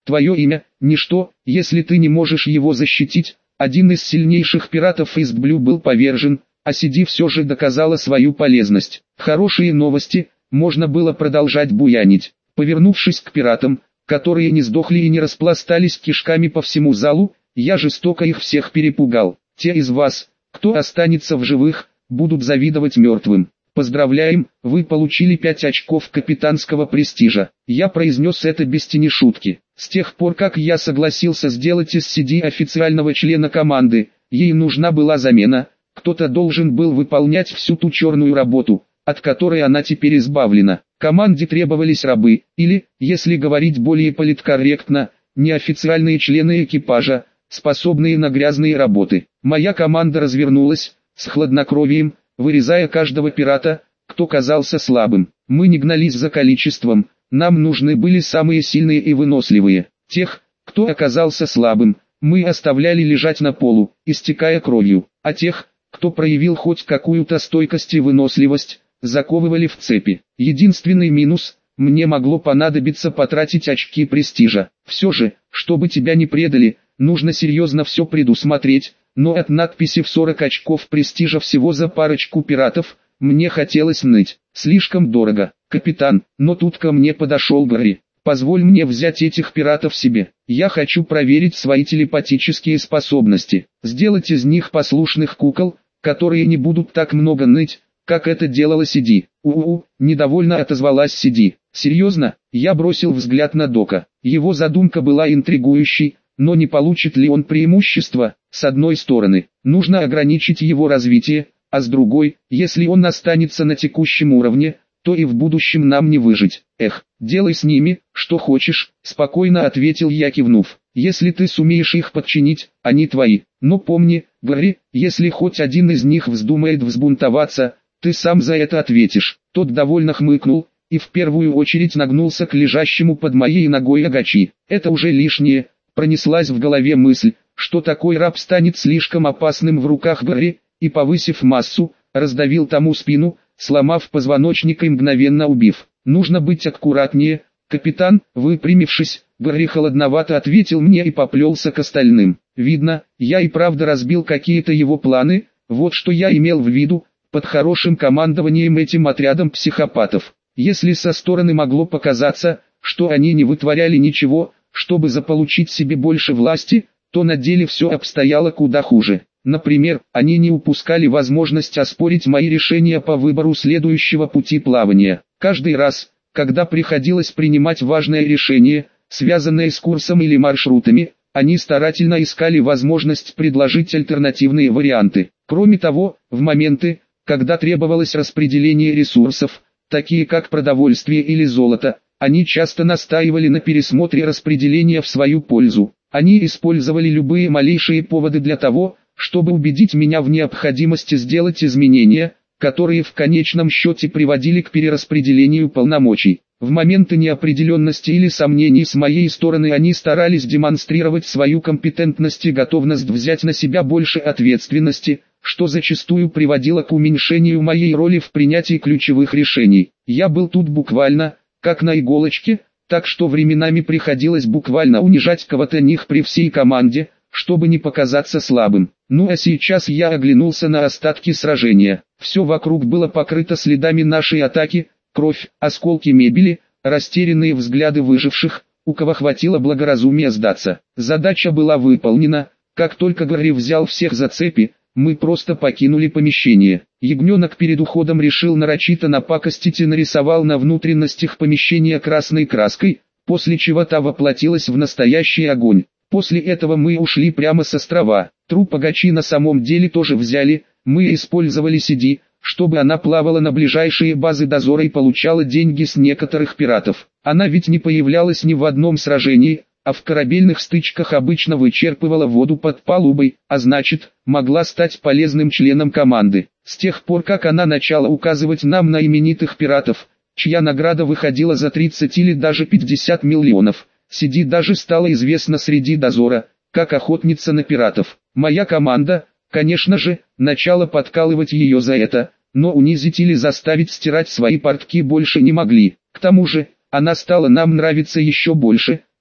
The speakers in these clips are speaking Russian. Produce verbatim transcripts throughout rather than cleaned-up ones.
Твое имя – ничто, если ты не можешь его защитить. Один из сильнейших пиратов из Блю был повержен, а Сиди все же доказала свою полезность. Хорошие новости, можно было продолжать буянить. Повернувшись к пиратам, которые не сдохли и не распластались кишками по всему залу, я жестоко их всех перепугал. Те из вас, кто останется в живых, будут завидовать мертвым. Поздравляем, вы получили пять очков капитанского престижа. Я произнес это без тени шутки. С тех пор, как я согласился сделать из Сиди официального члена команды, ей нужна была замена, кто-то должен был выполнять всю ту черную работу, от которой она теперь избавлена. Команде требовались рабы, или, если говорить более политкорректно, неофициальные члены экипажа, способные на грязные работы. Моя команда развернулась, с хладнокровием, вырезая каждого пирата, кто казался слабым. Мы не гнались за количеством, нам нужны были самые сильные и выносливые. Тех, кто оказался слабым, мы оставляли лежать на полу, истекая кровью, а тех, кто проявил хоть какую-то стойкость и выносливость, заковывали в цепи. Единственный минус – мне могло понадобиться потратить очки престижа. Все же, чтобы тебя не предали, нужно серьезно все предусмотреть, но от надписи в сорок очков престижа всего за парочку пиратов, мне хотелось ныть. Слишком дорого, капитан, но тут ко мне подошел Гарри. Позволь мне взять этих пиратов себе. Я хочу проверить свои телепатические способности, сделать из них послушных кукол, которые не будут так много ныть, как это делала Сиди. У-у-у, недовольно отозвалась Сиди. Серьезно? Я бросил взгляд на Дока. Его задумка была интригующей, но не получит ли он преимущество? С одной стороны, нужно ограничить его развитие, а с другой, если он останется на текущем уровне, то и в будущем нам не выжить. Эх, делай с ними, что хочешь, спокойно ответил я, кивнув. Если ты сумеешь их подчинить, они твои. Но помни, Гарри, если хоть один из них вздумает взбунтоваться, ты сам за это ответишь. Тот довольно хмыкнул, и в первую очередь нагнулся к лежащему под моей ногой Агачи. Это уже лишнее, пронеслась в голове мысль, что такой раб станет слишком опасным в руках Гарри, и повысив массу, раздавил тому спину, сломав позвоночник и мгновенно убив. Нужно быть аккуратнее, капитан, выпрямившись, Гарри холодновато ответил мне и поплелся к остальным. Видно, я и правда разбил какие-то его планы, вот что я имел в виду, под хорошим командованием этим отрядом психопатов. Если со стороны могло показаться, что они не вытворяли ничего, чтобы заполучить себе больше власти, то на деле все обстояло куда хуже. Например, они не упускали возможность оспорить мои решения по выбору следующего пути плавания. Каждый раз, когда приходилось принимать важное решение, связанное с курсом или маршрутами, они старательно искали возможность предложить альтернативные варианты. Кроме того, в моменты, когда требовалось распределение ресурсов, такие как продовольствие или золото, они часто настаивали на пересмотре распределения в свою пользу. Они использовали любые малейшие поводы для того, чтобы убедить меня в необходимости сделать изменения, которые в конечном счете приводили к перераспределению полномочий. В моменты неопределенности или сомнений с моей стороны они старались демонстрировать свою компетентность и готовность взять на себя больше ответственности, что зачастую приводило к уменьшению моей роли в принятии ключевых решений. Я был тут буквально, как на иголочке, так что временами приходилось буквально унижать кого-то них при всей команде, чтобы не показаться слабым. Ну а сейчас я оглянулся на остатки сражения. Все вокруг было покрыто следами нашей атаки, кровь, осколки мебели, растерянные взгляды выживших, у кого хватило благоразумия сдаться. Задача была выполнена, как только Гарри взял всех за цепи, мы просто покинули помещение. Ягненок перед уходом решил нарочито напакостить и нарисовал на внутренностях помещения красной краской, после чего та воплотилась в настоящий огонь. После этого мы ушли прямо с острова. Труп Агачи на самом деле тоже взяли, мы использовали Сиди, чтобы она плавала на ближайшие базы дозора и получала деньги с некоторых пиратов. Она ведь не появлялась ни в одном сражении, а в корабельных стычках обычно вычерпывала воду под палубой, а значит, могла стать полезным членом команды. С тех пор, как она начала указывать нам на именитых пиратов, чья награда выходила за тридцать или даже пятьдесят миллионов, Сиди даже стала известна среди дозора, как охотница на пиратов. Моя команда, конечно же, начала подкалывать ее за это, но унизить или заставить стирать свои портки больше не могли. К тому же, она стала нам нравиться еще больше,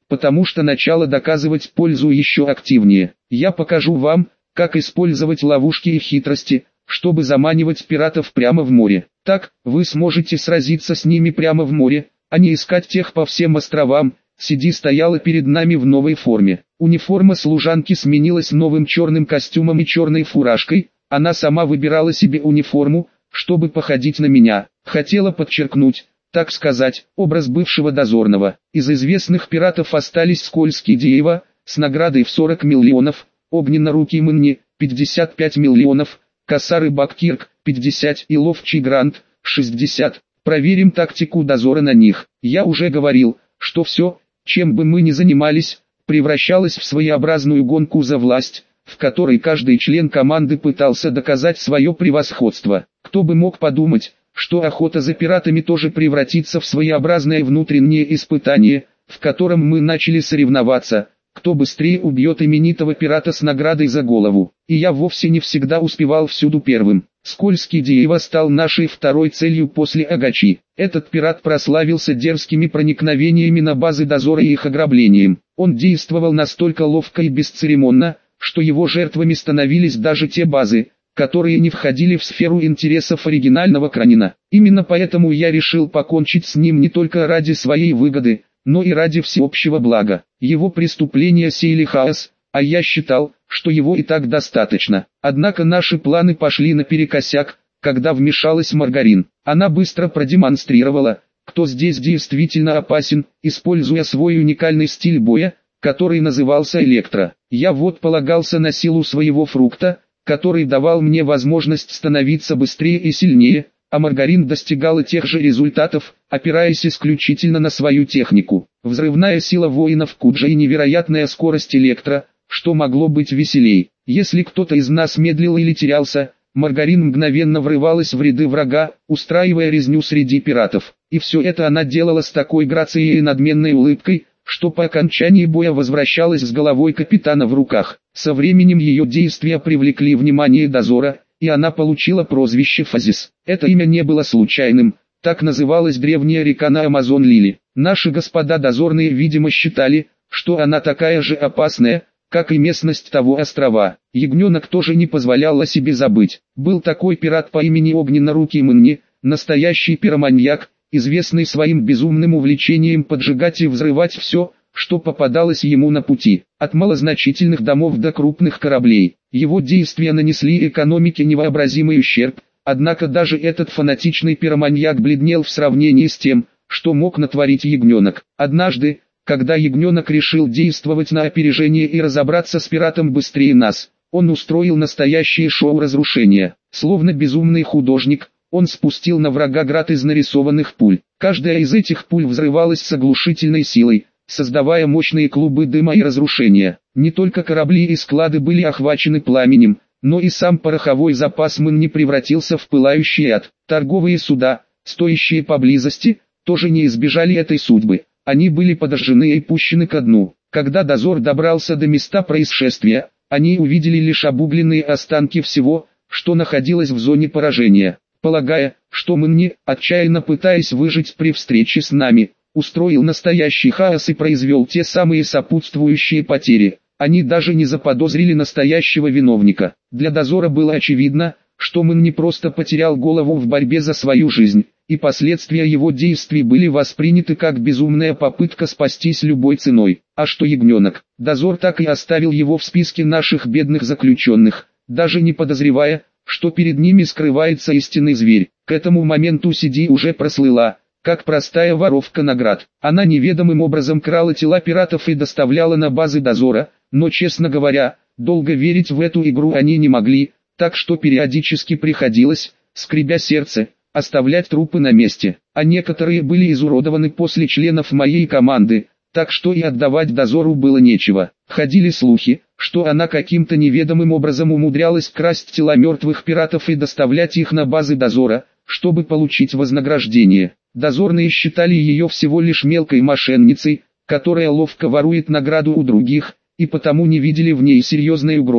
потому что начало доказывать пользу еще активнее. Я покажу вам, как использовать ловушки и хитрости, чтобы заманивать пиратов прямо в море. Так, вы сможете сразиться с ними прямо в море, а не искать тех по всем островам. Сиди стояла перед нами в новой форме. Униформа служанки сменилась новым черным костюмом и черной фуражкой. Она сама выбирала себе униформу, чтобы походить на меня. Хотела подчеркнуть, так сказать, образ бывшего дозорного. Из известных пиратов остались Скользкий Диева, с наградой в сорок миллионов, Огненно-Рукий Мэнни, пятьдесят пять миллионов, Косар и Баккирк, пятьдесят и Ловчий Грант, шестьдесят. Проверим тактику дозора на них. Я уже говорил, что все, чем бы мы ни занимались, превращалось в своеобразную гонку за власть, в которой каждый член команды пытался доказать свое превосходство. Кто бы мог подумать, что охота за пиратами тоже превратится в своеобразное внутреннее испытание, в котором мы начали соревноваться, кто быстрее убьет именитого пирата с наградой за голову. И я вовсе не всегда успевал всюду первым. Скользкий Диева стал нашей второй целью после Агачи. Этот пират прославился дерзкими проникновениями на базы дозора и их ограблением. Он действовал настолько ловко и бесцеремонно, что его жертвами становились даже те базы, которые не входили в сферу интересов оригинального Кранина. Именно поэтому я решил покончить с ним не только ради своей выгоды, но и ради всеобщего блага. Его преступления сеяли хаос, а я считал, что его и так достаточно. Однако наши планы пошли наперекосяк, когда вмешалась Маргарин. Она быстро продемонстрировала, кто здесь действительно опасен, используя свой уникальный стиль боя, который назывался электро. Я вот полагался на силу своего фрукта, который давал мне возможность становиться быстрее и сильнее, а Маргарин достигала тех же результатов, опираясь исключительно на свою технику. Взрывная сила воинов Куджа и невероятная скорость электро, что могло быть веселей. Если кто-то из нас медлил или терялся, Маргарин мгновенно врывалась в ряды врага, устраивая резню среди пиратов. И все это она делала с такой грацией и надменной улыбкой, что по окончании боя возвращалась с головой капитана в руках. Со временем ее действия привлекли внимание дозора, и она получила прозвище Фазис. Это имя не было случайным, так называлась древняя река на Амазон Лили. Наши господа дозорные видимо считали, что она такая же опасная, как и местность того острова. Ягненок тоже не позволял о себе забыть. Был такой пират по имени Огненно-Рукий Мэнни, настоящий пироманьяк, известный своим безумным увлечением поджигать и взрывать все, что попадалось ему на пути, от малозначительных домов до крупных кораблей. Его действия нанесли экономике невообразимый ущерб, однако даже этот фанатичный пироманьяк бледнел в сравнении с тем, что мог натворить ягненок. Однажды, когда ягненок решил действовать на опережение и разобраться с пиратом быстрее нас, он устроил настоящее шоу разрушения. Словно безумный художник, он спустил на врага град из нарисованных пуль. Каждая из этих пуль взрывалась с оглушительной силой, создавая мощные клубы дыма и разрушения. Не только корабли и склады были охвачены пламенем, но и сам пороховой запас Мэнни превратился в пылающий ад. Торговые суда, стоящие поблизости, тоже не избежали этой судьбы. Они были подожжены и пущены ко дну. Когда дозор добрался до места происшествия, они увидели лишь обугленные останки всего, что находилось в зоне поражения. Полагая, что Мэнни, отчаянно пытаясь выжить при встрече с нами, устроил настоящий хаос и произвел те самые сопутствующие потери, они даже не заподозрили настоящего виновника. Для дозора было очевидно, что Мэнни просто потерял голову в борьбе за свою жизнь, и последствия его действий были восприняты как безумная попытка спастись любой ценой. А что ягненок? Дозор так и оставил его в списке наших бедных заключенных, даже не подозревая, что перед ними скрывается истинный зверь. К этому моменту Сиди уже прослыла, как простая воровка наград. Она неведомым образом крала тела пиратов и доставляла на базы дозора, но, честно говоря, долго верить в эту игру они не могли, так что периодически приходилось, скребя сердце, оставлять трупы на месте. А некоторые были изуродованы после членов моей команды, так что и отдавать дозору было нечего. Ходили слухи, что она каким-то неведомым образом умудрялась красть тела мертвых пиратов и доставлять их на базы дозора, чтобы получить вознаграждение. Дозорные считали ее всего лишь мелкой мошенницей, которая ловко ворует награду у других, и потому не видели в ней серьезной угрозы,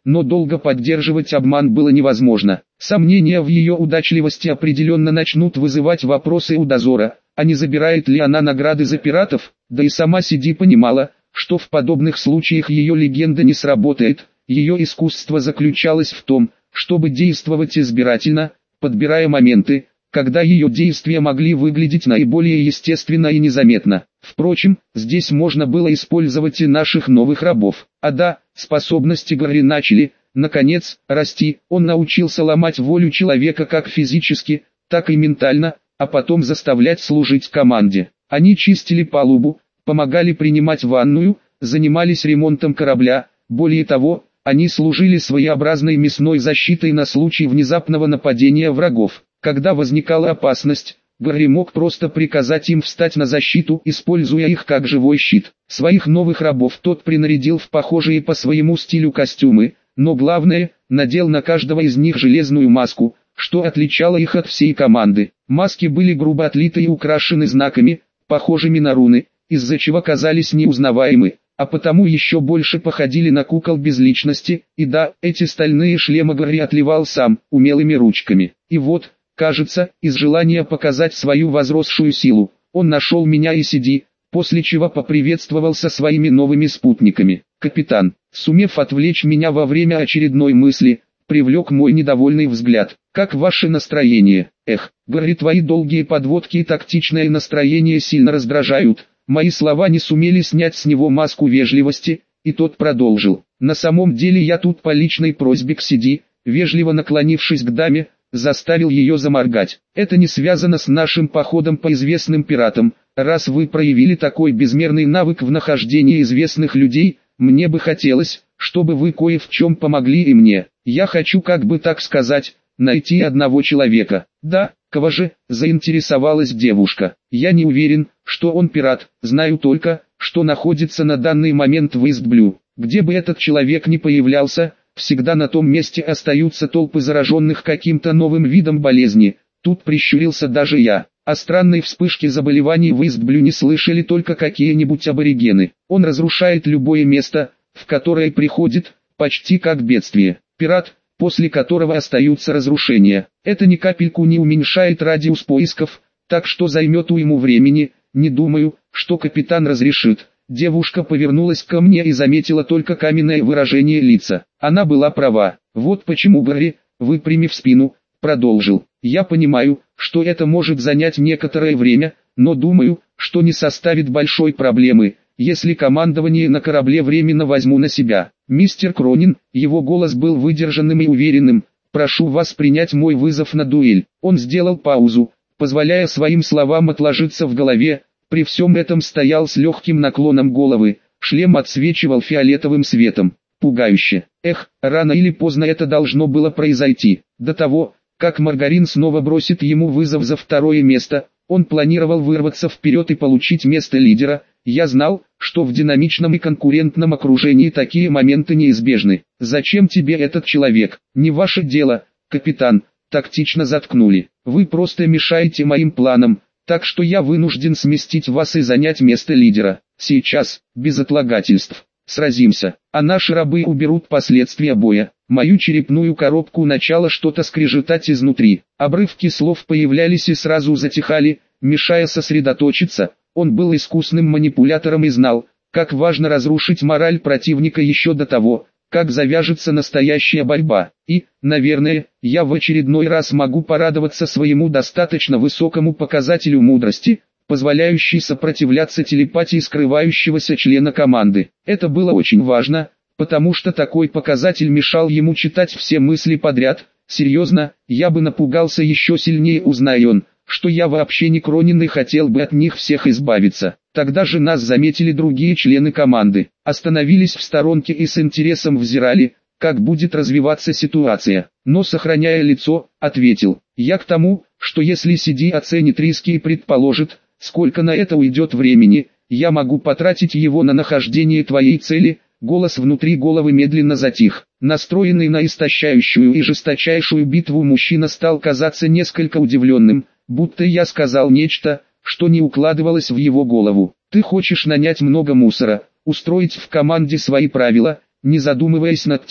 но долго поддерживать обман было невозможно. Сомнения в ее удачливости определенно начнут вызывать вопросы у дозора, а не забирает ли она награды за пиратов, да и сама Сиди понимала, что в подобных случаях ее легенда не сработает. Ее искусство заключалось в том, чтобы действовать избирательно, подбирая моменты, когда ее действия могли выглядеть наиболее естественно и незаметно. Впрочем, здесь можно было использовать и наших новых рабов. А да, способности Гарри начали, наконец, расти. Он научился ломать волю человека как физически, так и ментально, а потом заставлять служить команде. Они чистили палубу, помогали принимать ванную, занимались ремонтом корабля. Более того, они служили своеобразной мясной защитой на случай внезапного нападения врагов. Когда возникала опасность, Гарри мог просто приказать им встать на защиту, используя их как живой щит. Своих новых рабов тот принарядил в похожие по своему стилю костюмы, но главное, надел на каждого из них железную маску, что отличало их от всей команды. Маски были грубо отлиты и украшены знаками, похожими на руны, из-за чего казались неузнаваемы, а потому еще больше походили на кукол без личности. И да, эти стальные шлемы Гарри отливал сам, умелыми ручками. И вот, кажется, из желания показать свою возросшую силу, он нашел меня и Сиди, после чего поприветствовал со своими новыми спутниками. Капитан, сумев отвлечь меня во время очередной мысли, привлек мой недовольный взгляд. «Как ваше настроение?» «Эх, Гарри, твои долгие подводки и тактичное настроение сильно раздражают». Мои слова не сумели снять с него маску вежливости, и тот продолжил. «На самом деле я тут по личной просьбе к Сиди», вежливо наклонившись к даме, заставил ее заморгать. «Это не связано с нашим походом по известным пиратам. Раз вы проявили такой безмерный навык в нахождении известных людей, мне бы хотелось, чтобы вы кое в чем помогли и мне. Я хочу, как бы так сказать, найти одного человека». «Да, кого же?» – заинтересовалась девушка. «Я не уверен, что он пират, знаю только, что находится на данный момент в Истблю. Где бы этот человек ни появлялся, всегда на том месте остаются толпы зараженных каким-то новым видом болезни». Тут прищурился даже я. О странной вспышке заболеваний в Истблю не слышали только какие-нибудь аборигены. Он разрушает любое место, в которое приходит, почти как бедствие. Пират, после которого остаются разрушения. Это ни капельку не уменьшает радиус поисков, так что займет уйму времени. Не думаю, что капитан разрешит. Девушка повернулась ко мне и заметила только каменное выражение лица. Она была права. Вот почему Гарри, выпрямив спину, продолжил. Я понимаю, что это может занять некоторое время, но думаю, что не составит большой проблемы, если командование на корабле временно возьму на себя. Мистер Кронин, его голос был выдержанным и уверенным, прошу вас принять мой вызов на дуэль. Он сделал паузу, позволяя своим словам отложиться в голове. При всем этом стоял с легким наклоном головы, шлем отсвечивал фиолетовым светом. Пугающе. Эх, рано или поздно это должно было произойти. До того, как Маргарин снова бросит ему вызов за второе место, он планировал вырваться вперед и получить место лидера. Я знал, что в динамичном и конкурентном окружении такие моменты неизбежны. «Зачем тебе этот человек? Не ваше дело, капитан», тактично заткнули. «Вы просто мешаете моим планам, так что я вынужден сместить вас и занять место лидера. Сейчас, без отлагательств, сразимся, а наши рабы уберут последствия боя». Мою черепную коробку начало что-то скрежетать изнутри. Обрывки слов появлялись и сразу затихали, мешая сосредоточиться. Он был искусным манипулятором и знал, как важно разрушить мораль противника еще до того, как завяжется настоящая борьба. И, наверное, я в очередной раз могу порадоваться своему достаточно высокому показателю мудрости, позволяющей сопротивляться телепатии скрывающегося члена команды. Это было очень важно, потому что такой показатель мешал ему читать все мысли подряд. Серьезно, я бы напугался еще сильнее, узнай он, что я вообще не Кронин и хотел бы от них всех избавиться. Тогда же нас заметили другие члены команды, остановились в сторонке и с интересом взирали, как будет развиваться ситуация. Но сохраняя лицо, ответил, я к тому, что если Сиди оценит риски и предположит, сколько на это уйдет времени, я могу потратить его на нахождение твоей цели. Голос внутри головы медленно затих. Настроенный на истощающую и жесточайшую битву мужчина стал казаться несколько удивленным, будто я сказал нечто, что не укладывалось в его голову. Ты хочешь нанять много мусора, устроить в команде свои правила, не задумываясь над тем,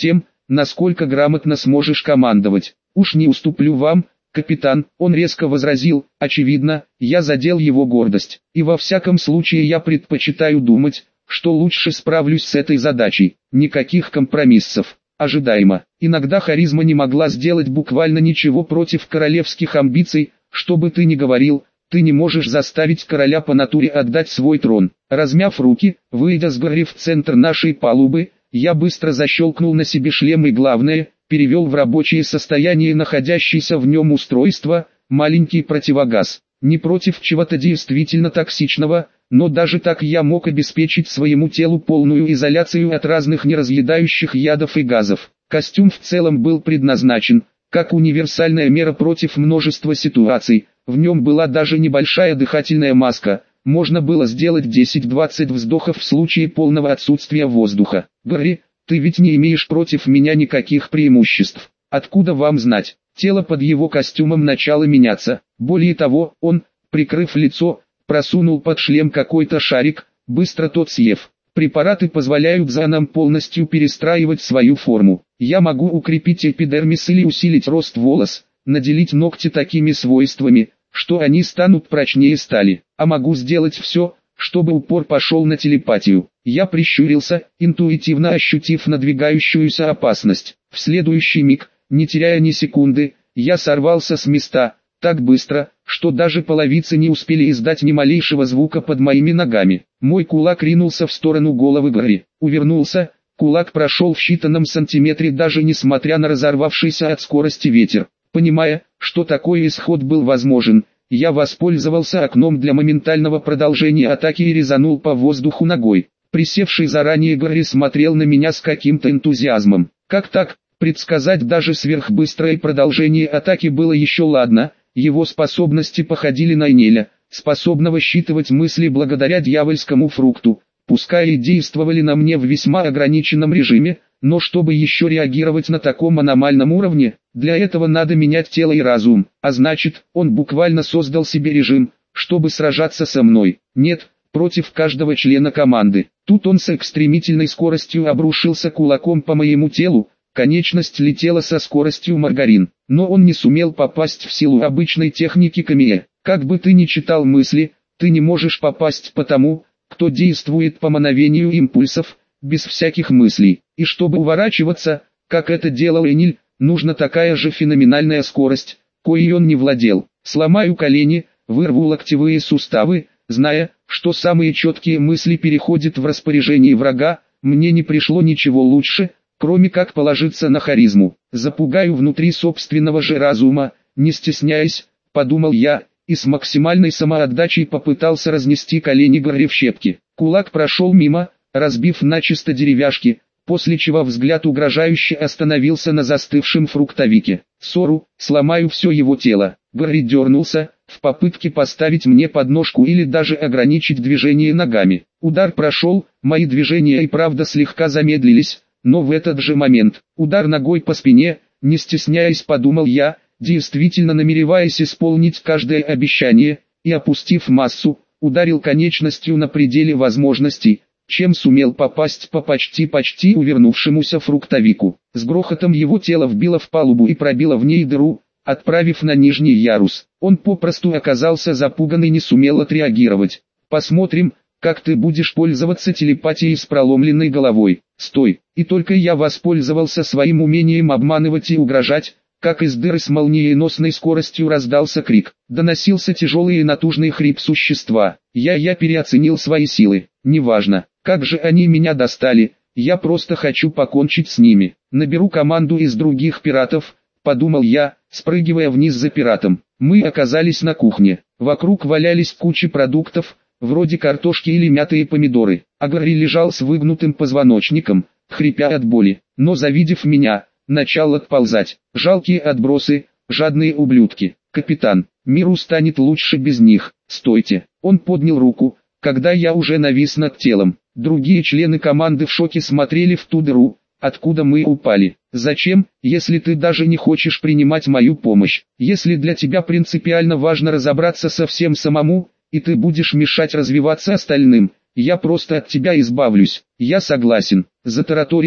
насколько грамотно сможешь командовать. Уж не уступлю вам, капитан, он резко возразил, очевидно, я задел его гордость. И во всяком случае я предпочитаю думать, что лучше справлюсь с этой задачей. Никаких компромиссов. Ожидаемо. Иногда харизма не могла сделать буквально ничего против королевских амбиций, что бы ты ни говорил, ты не можешь заставить короля по натуре отдать свой трон. Размяв руки, выйдя с горы в центр нашей палубы, я быстро защелкнул на себе шлем и главное, перевел в рабочее состояние находящееся в нем устройство, маленький противогаз. Не против чего-то действительно токсичного, но даже так я мог обеспечить своему телу полную изоляцию от разных неразъедающих ядов и газов. Костюм в целом был предназначен, как универсальная мера против множества ситуаций. В нем была даже небольшая дыхательная маска. Можно было сделать десять-двадцать вздохов в случае полного отсутствия воздуха. Гарри, ты ведь не имеешь против меня никаких преимуществ. Откуда вам знать? Тело под его костюмом начало меняться. Более того, он, прикрыв лицо, просунул под шлем какой-то шарик, быстро тот съев. Препараты позволяют зонам полностью перестраивать свою форму. Я могу укрепить эпидермис или усилить рост волос, наделить ногти такими свойствами, что они станут прочнее стали. А могу сделать все, чтобы упор пошел на телепатию. Я прищурился, интуитивно ощутив надвигающуюся опасность. В следующий миг, не теряя ни секунды, я сорвался с места, так быстро, что даже половицы не успели издать ни малейшего звука под моими ногами. Мой кулак ринулся в сторону головы Гарри. Увернулся, кулак прошел в считанном сантиметре даже несмотря на разорвавшийся от скорости ветер. Понимая, что такой исход был возможен, я воспользовался окном для моментального продолжения атаки и резанул по воздуху ногой. Присевший заранее Гарри смотрел на меня с каким-то энтузиазмом. Как так? Предсказать даже сверхбыстрое продолжение атаки было еще ладно, его способности походили на Энеля, способного считывать мысли благодаря дьявольскому фрукту, пускай и действовали на мне в весьма ограниченном режиме, но чтобы еще реагировать на таком аномальном уровне, для этого надо менять тело и разум, а значит, он буквально создал себе режим, чтобы сражаться со мной. Нет, против каждого члена команды. Тут он с экстремительной скоростью обрушился кулаком по моему телу, конечность летела со скоростью маргарин, но он не сумел попасть в силу обычной техники камея. Как бы ты ни читал мысли, ты не можешь попасть по тому, кто действует по мановению импульсов, без всяких мыслей. И чтобы уворачиваться, как это делал Эниль, нужна такая же феноменальная скорость, коей он не владел. Сломаю колени, вырву локтевые суставы, зная, что самые четкие мысли переходят в распоряжение врага, мне не пришло ничего лучше, кроме как положиться на харизму. Запугаю внутри собственного же разума, не стесняясь, подумал я, и с максимальной самоотдачей попытался разнести колени Гарри в щепки. Кулак прошел мимо, разбив начисто деревяшки, после чего взгляд угрожающе остановился на застывшем фруктовике. Сору, сломаю все его тело. Гарри дернулся, в попытке поставить мне подножку или даже ограничить движение ногами. Удар прошел, мои движения и правда слегка замедлились, но в этот же момент, удар ногой по спине, не стесняясь подумал я, действительно намереваясь исполнить каждое обещание, и опустив массу, ударил конечностью на пределе возможностей, чем сумел попасть по почти-почти увернувшемуся фруктовику. С грохотом его тело вбило в палубу и пробило в ней дыру, отправив на нижний ярус. Он попросту оказался запуган и не сумел отреагировать. «Посмотрим, как ты будешь пользоваться телепатией с проломленной головой. Стой!» И только я воспользовался своим умением обманывать и угрожать, как из дыры с молниеносной скоростью раздался крик. Доносился тяжелый и натужный хрип существа. Я-я переоценил свои силы. Неважно, как же они меня достали, я просто хочу покончить с ними. Наберу команду из других пиратов, подумал я, спрыгивая вниз за пиратом. Мы оказались на кухне. Вокруг валялись кучи продуктов, вроде картошки или мятые помидоры. А Гарри лежал с выгнутым позвоночником, хрипя от боли. Но завидев меня, начал отползать. Жалкие отбросы, жадные ублюдки. «Капитан, миру станет лучше без них. Стойте!» Он поднял руку, когда я уже навис над телом. Другие члены команды в шоке смотрели в ту дыру, откуда мы упали. «Зачем, если ты даже не хочешь принимать мою помощь? Если для тебя принципиально важно разобраться со всем самому, и ты будешь мешать развиваться остальным, я просто от тебя избавлюсь». «Я согласен», — затараторил,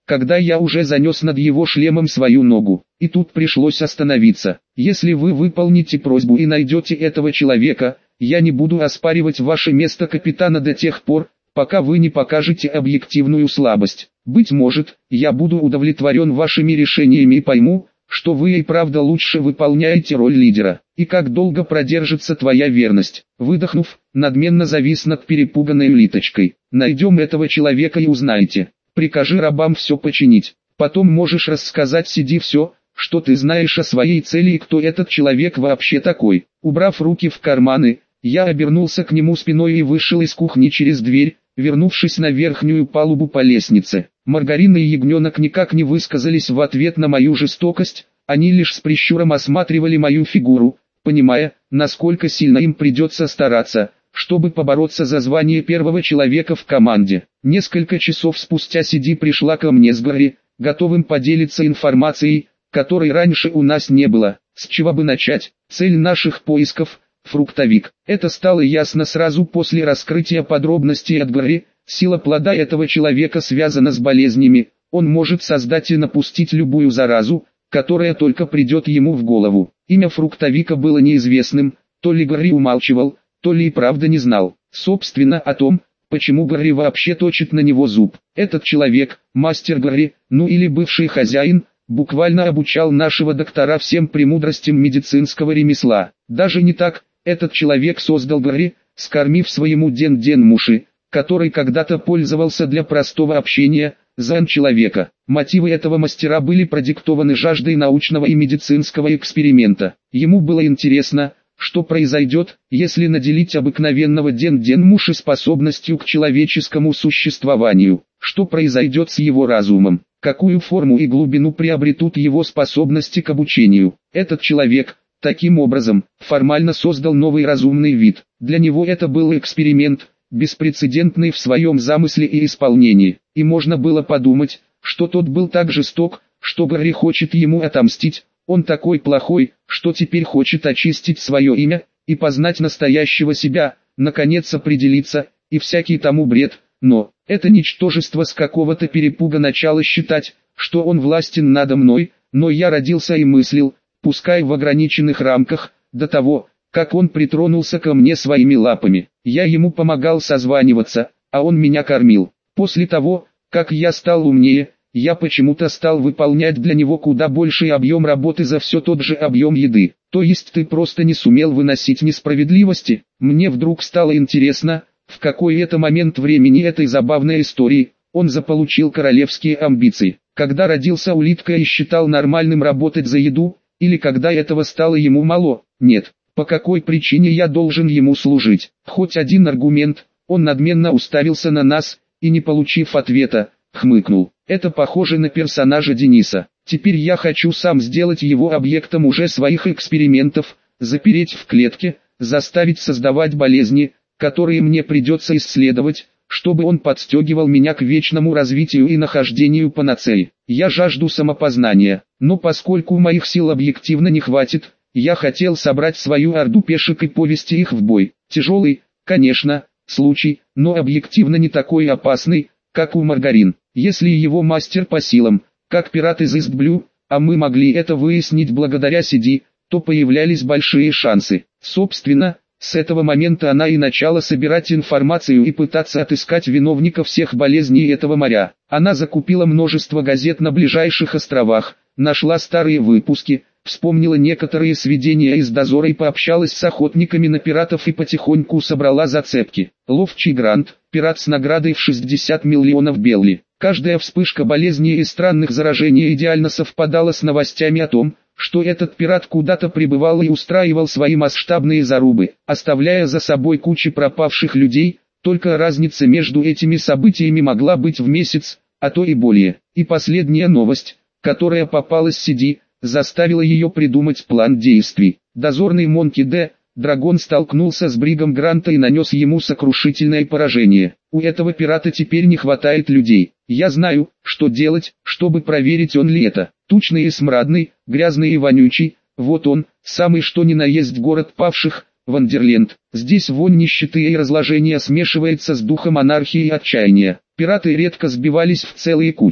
когда я уже занес над его шлемом свою ногу. И тут пришлось остановиться. Если вы выполните просьбу и найдете этого человека, я не буду оспаривать ваше место капитана до тех пор, пока вы не покажете объективную слабость. Быть может, я буду удовлетворен вашими решениями и пойму, что вы и правда лучше выполняете роль лидера. И как долго продержится твоя верность? Выдохнув, надменно завис над перепуганной улиточкой. Найдем этого человека и узнаете. Прикажи рабам все починить. Потом можешь рассказать Сиди все, что ты знаешь о своей цели и кто этот человек вообще такой. Убрав руки в карманы, я обернулся к нему спиной и вышел из кухни через дверь, вернувшись на верхнюю палубу по лестнице. Маргарина и ягненок никак не высказались в ответ на мою жестокость, они лишь с прищуром осматривали мою фигуру, понимая, насколько сильно им придется стараться, чтобы побороться за звание первого человека в команде. Несколько часов спустя Сиди пришла ко мне с горы, готовым поделиться информацией, которой раньше у нас не было. С чего бы начать? Цель наших поисков – фруктовик. Это стало ясно сразу после раскрытия подробностей от горы. Сила плода этого человека связана с болезнями, он может создать и напустить любую заразу, которая только придет ему в голову. Имя фруктовика было неизвестным, то ли Гарри умалчивал, то ли и правда не знал. Собственно о том, почему Гарри вообще точит на него зуб. Этот человек, мастер Гарри, ну или бывший хозяин, буквально обучал нашего доктора всем премудростям медицинского ремесла. Даже не так, этот человек создал Гарри, скормив своему Ден-Ден Муши, который когда-то пользовался для простого общения, за человека. Мотивы этого мастера были продиктованы жаждой научного и медицинского эксперимента. Ему было интересно, что произойдет, если наделить обыкновенного Ден-Ден Муши способностью к человеческому существованию. Что произойдет с его разумом? Какую форму и глубину приобретут его способности к обучению? Этот человек, таким образом, формально создал новый разумный вид. Для него это был эксперимент, беспрецедентный в своем замысле и исполнении. И можно было подумать, что тот был так жесток, что Гарри хочет ему отомстить. Он такой плохой, что теперь хочет очистить свое имя, и познать настоящего себя, наконец определиться, и всякий тому бред. Но, это ничтожество с какого-то перепуга начало считать, что он властен надо мной, но я родился и мыслил, пускай в ограниченных рамках, до того, как он притронулся ко мне своими лапами. Я ему помогал созваниваться, а он меня кормил. После того, как я стал умнее, я почему-то стал выполнять для него куда больший объем работы за все тот же объем еды. То есть ты просто не сумел выносить несправедливости? Мне вдруг стало интересно, в какой это момент времени этой забавной истории он заполучил королевские амбиции. Когда родился улиткой и считал нормальным работать за еду, или когда этого стало ему мало? Нет. По какой причине я должен ему служить? Хоть один аргумент. Он надменно уставился на нас, и не получив ответа, хмыкнул. Это похоже на персонажа Дениса. Теперь я хочу сам сделать его объектом уже своих экспериментов, запереть в клетке, заставить создавать болезни, которые мне придется исследовать, чтобы он подстегивал меня к вечному развитию и нахождению панацеи. Я жажду самопознания, но поскольку моих сил объективно не хватит, я хотел собрать свою орду пешек и повести их в бой. Тяжелый, конечно, случай, но объективно не такой опасный, как у Маргарин. Если его мастер по силам, как пират из Истблю, а мы могли это выяснить благодаря Сиди, то появлялись большие шансы. Собственно, с этого момента она и начала собирать информацию и пытаться отыскать виновника всех болезней этого моря. Она закупила множество газет на ближайших островах, нашла старые выпуски, вспомнила некоторые сведения из дозора и пообщалась с охотниками на пиратов и потихоньку собрала зацепки. Ловчий грант, пират с наградой в шестьдесят миллионов белли. Каждая вспышка болезней и странных заражений идеально совпадала с новостями о том, что этот пират куда-то прибывал и устраивал свои масштабные зарубы, оставляя за собой кучу пропавших людей. Только разница между этими событиями могла быть в месяц, а то и более. И последняя новость, которая попалась Сиди, заставила ее придумать план действий. Дозорный Монки Д. Драгон столкнулся с Бригом Гранта и нанес ему сокрушительное поражение. У этого пирата теперь не хватает людей. Я знаю, что делать, чтобы проверить, он ли это. Тучный и смрадный, грязный и вонючий, вот он, самый что ни на есть город павших, Вандерленд. Здесь вонь нищеты и разложения смешивается с духом анархии и отчаяния. Пираты редко сбивались в целые кучи,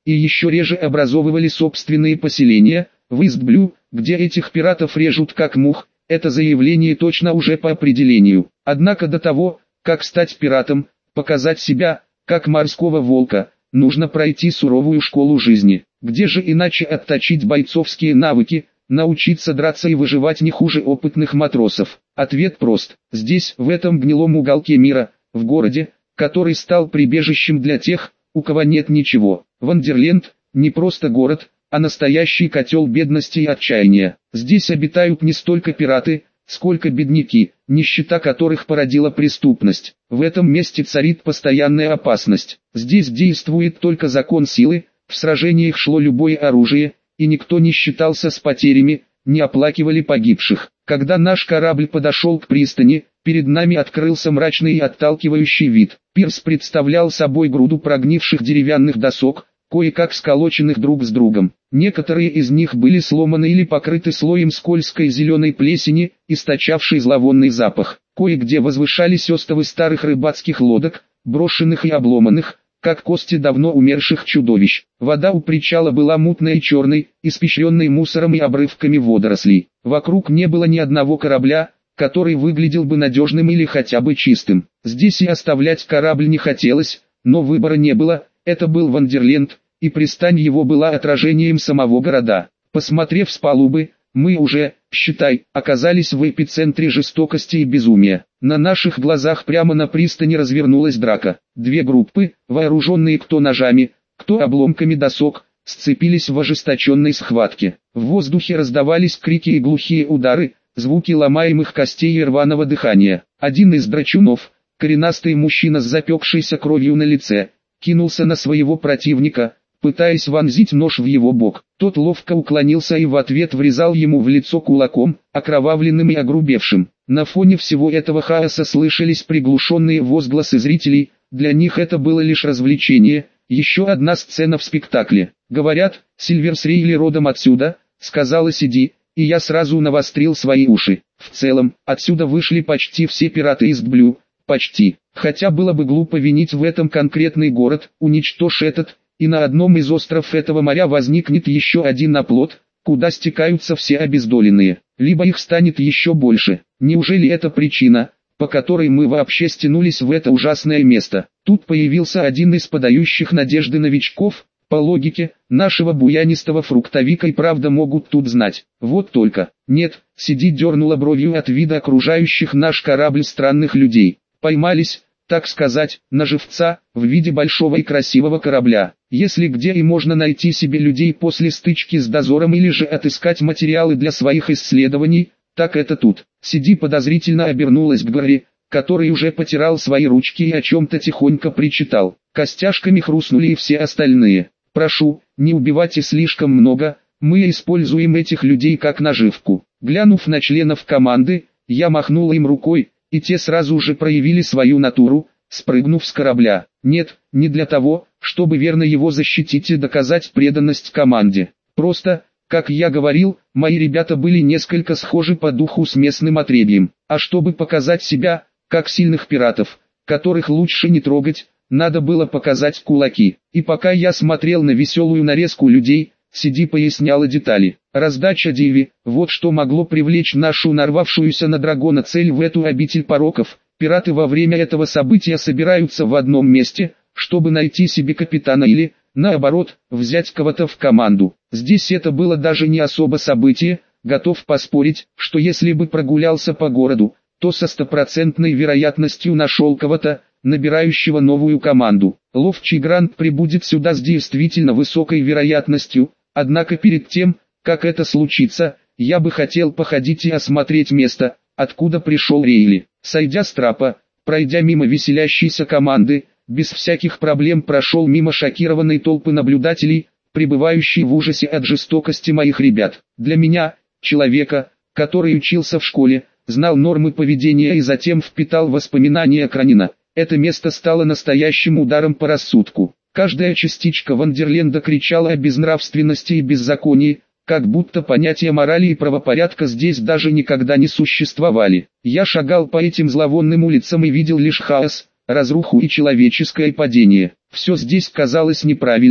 и еще реже образовывали собственные поселения. В Истблю, где этих пиратов режут как мух, это заявление точно уже по определению. Однако до того, как стать пиратом, показать себя, как морского волка, нужно пройти суровую школу жизни. Где же иначе отточить бойцовские навыки, научиться драться и выживать не хуже опытных матросов? Ответ прост. Здесь, в этом гнилом уголке мира, в городе, который стал прибежищем для тех, у кого нет ничего. Вандерленд – не просто город, а настоящий котел бедности и отчаяния. Здесь обитают не столько пираты, сколько бедняки, нищета которых породила преступность. В этом месте царит постоянная опасность. Здесь действует только закон силы, в сражениях шло любое оружие, и никто не считался с потерями, не оплакивали погибших. Когда наш корабль подошел к пристани, перед нами открылся мрачный и отталкивающий вид. Пирс представлял собой груду прогнивших деревянных досок, кое-как сколоченных друг с другом. Некоторые из них были сломаны или покрыты слоем скользкой зеленой плесени, источавшей зловонный запах. Кое-где возвышались остовы старых рыбацких лодок, брошенных и обломанных, как кости давно умерших чудовищ. Вода у причала была мутной и черной, испещренной мусором и обрывками водорослей. Вокруг не было ни одного корабля, который выглядел бы надежным или хотя бы чистым. Здесь и оставлять корабль не хотелось, но выбора не было. Это был Вандерленд, и пристань его была отражением самого города. Посмотрев с палубы, мы уже, считай, оказались в эпицентре жестокости и безумия. На наших глазах прямо на пристани развернулась драка. Две группы, вооруженные кто ножами, кто обломками досок, сцепились в ожесточенной схватке. В воздухе раздавались крики и глухие удары, звуки ломаемых костей и рваного дыхания. Один из драчунов, коренастый мужчина с запекшейся кровью на лице, кинулся на своего противника, пытаясь вонзить нож в его бок. Тот ловко уклонился и в ответ врезал ему в лицо кулаком, окровавленным и огрубевшим. На фоне всего этого хаоса слышались приглушенные возгласы зрителей, для них это было лишь развлечение, еще одна сцена в спектакле. «Говорят, Сильверс Рейли родом отсюда», — сказала Сиди, и я сразу навострил свои уши. В целом, отсюда вышли почти все пираты Истблю, почти. Хотя было бы глупо винить в этом конкретный город, уничтожь этот, и на одном из островов этого моря возникнет еще один оплот, куда стекаются все обездоленные. Либо их станет еще больше. Неужели это причина, по которой мы вообще стянулись в это ужасное место? Тут появился один из подающих надежды новичков. По логике, нашего буянистого фруктовика и правда могут тут знать. Вот только, нет, Сиди дернула бровью от вида окружающих наш корабль странных людей. Поймались, так сказать, на живца, в виде большого и красивого корабля. Если где и можно найти себе людей после стычки с дозором или же отыскать материалы для своих исследований, так это тут. Сиди подозрительно обернулась к Гарри, который уже потирал свои ручки и о чем-то тихонько причитал. Костяшками хрустнули и все остальные. «Прошу, не убивайте слишком много, мы используем этих людей как наживку». Глянув на членов команды, я махнул им рукой, и те сразу же проявили свою натуру, спрыгнув с корабля. Нет, не для того, чтобы верно его защитить и доказать преданность команде. Просто, как я говорил, мои ребята были несколько схожи по духу с местным отребьем. А чтобы показать себя, как сильных пиратов, которых лучше не трогать, надо было показать кулаки. И пока я смотрел на веселую нарезку людей, Сиди поясняла детали. Раздача Диви, вот что могло привлечь нашу нарвавшуюся на дракона цель в эту обитель пороков. Пираты во время этого события собираются в одном месте, чтобы найти себе капитана или, наоборот, взять кого-то в команду. Здесь это было даже не особо событие, готов поспорить, что если бы прогулялся по городу, то со стопроцентной вероятностью нашел кого-то, набирающего новую команду. Ловчий Грант прибудет сюда с действительно высокой вероятностью, однако перед тем, как это случится, я бы хотел походить и осмотреть место, откуда пришел Рейли. Сойдя с трапа, пройдя мимо веселящейся команды, без всяких проблем прошел мимо шокированной толпы наблюдателей, пребывающей в ужасе от жестокости моих ребят. Для меня, человека, который учился в школе, знал нормы поведения и затем впитал воспоминания Кранина, это место стало настоящим ударом по рассудку. Каждая частичка Вандерленда кричала о безнравственности и беззаконии, как будто понятия морали и правопорядка здесь даже никогда не существовали. Я шагал по этим зловонным улицам и видел лишь хаос, разруху и человеческое падение. Все здесь казалось неправильным,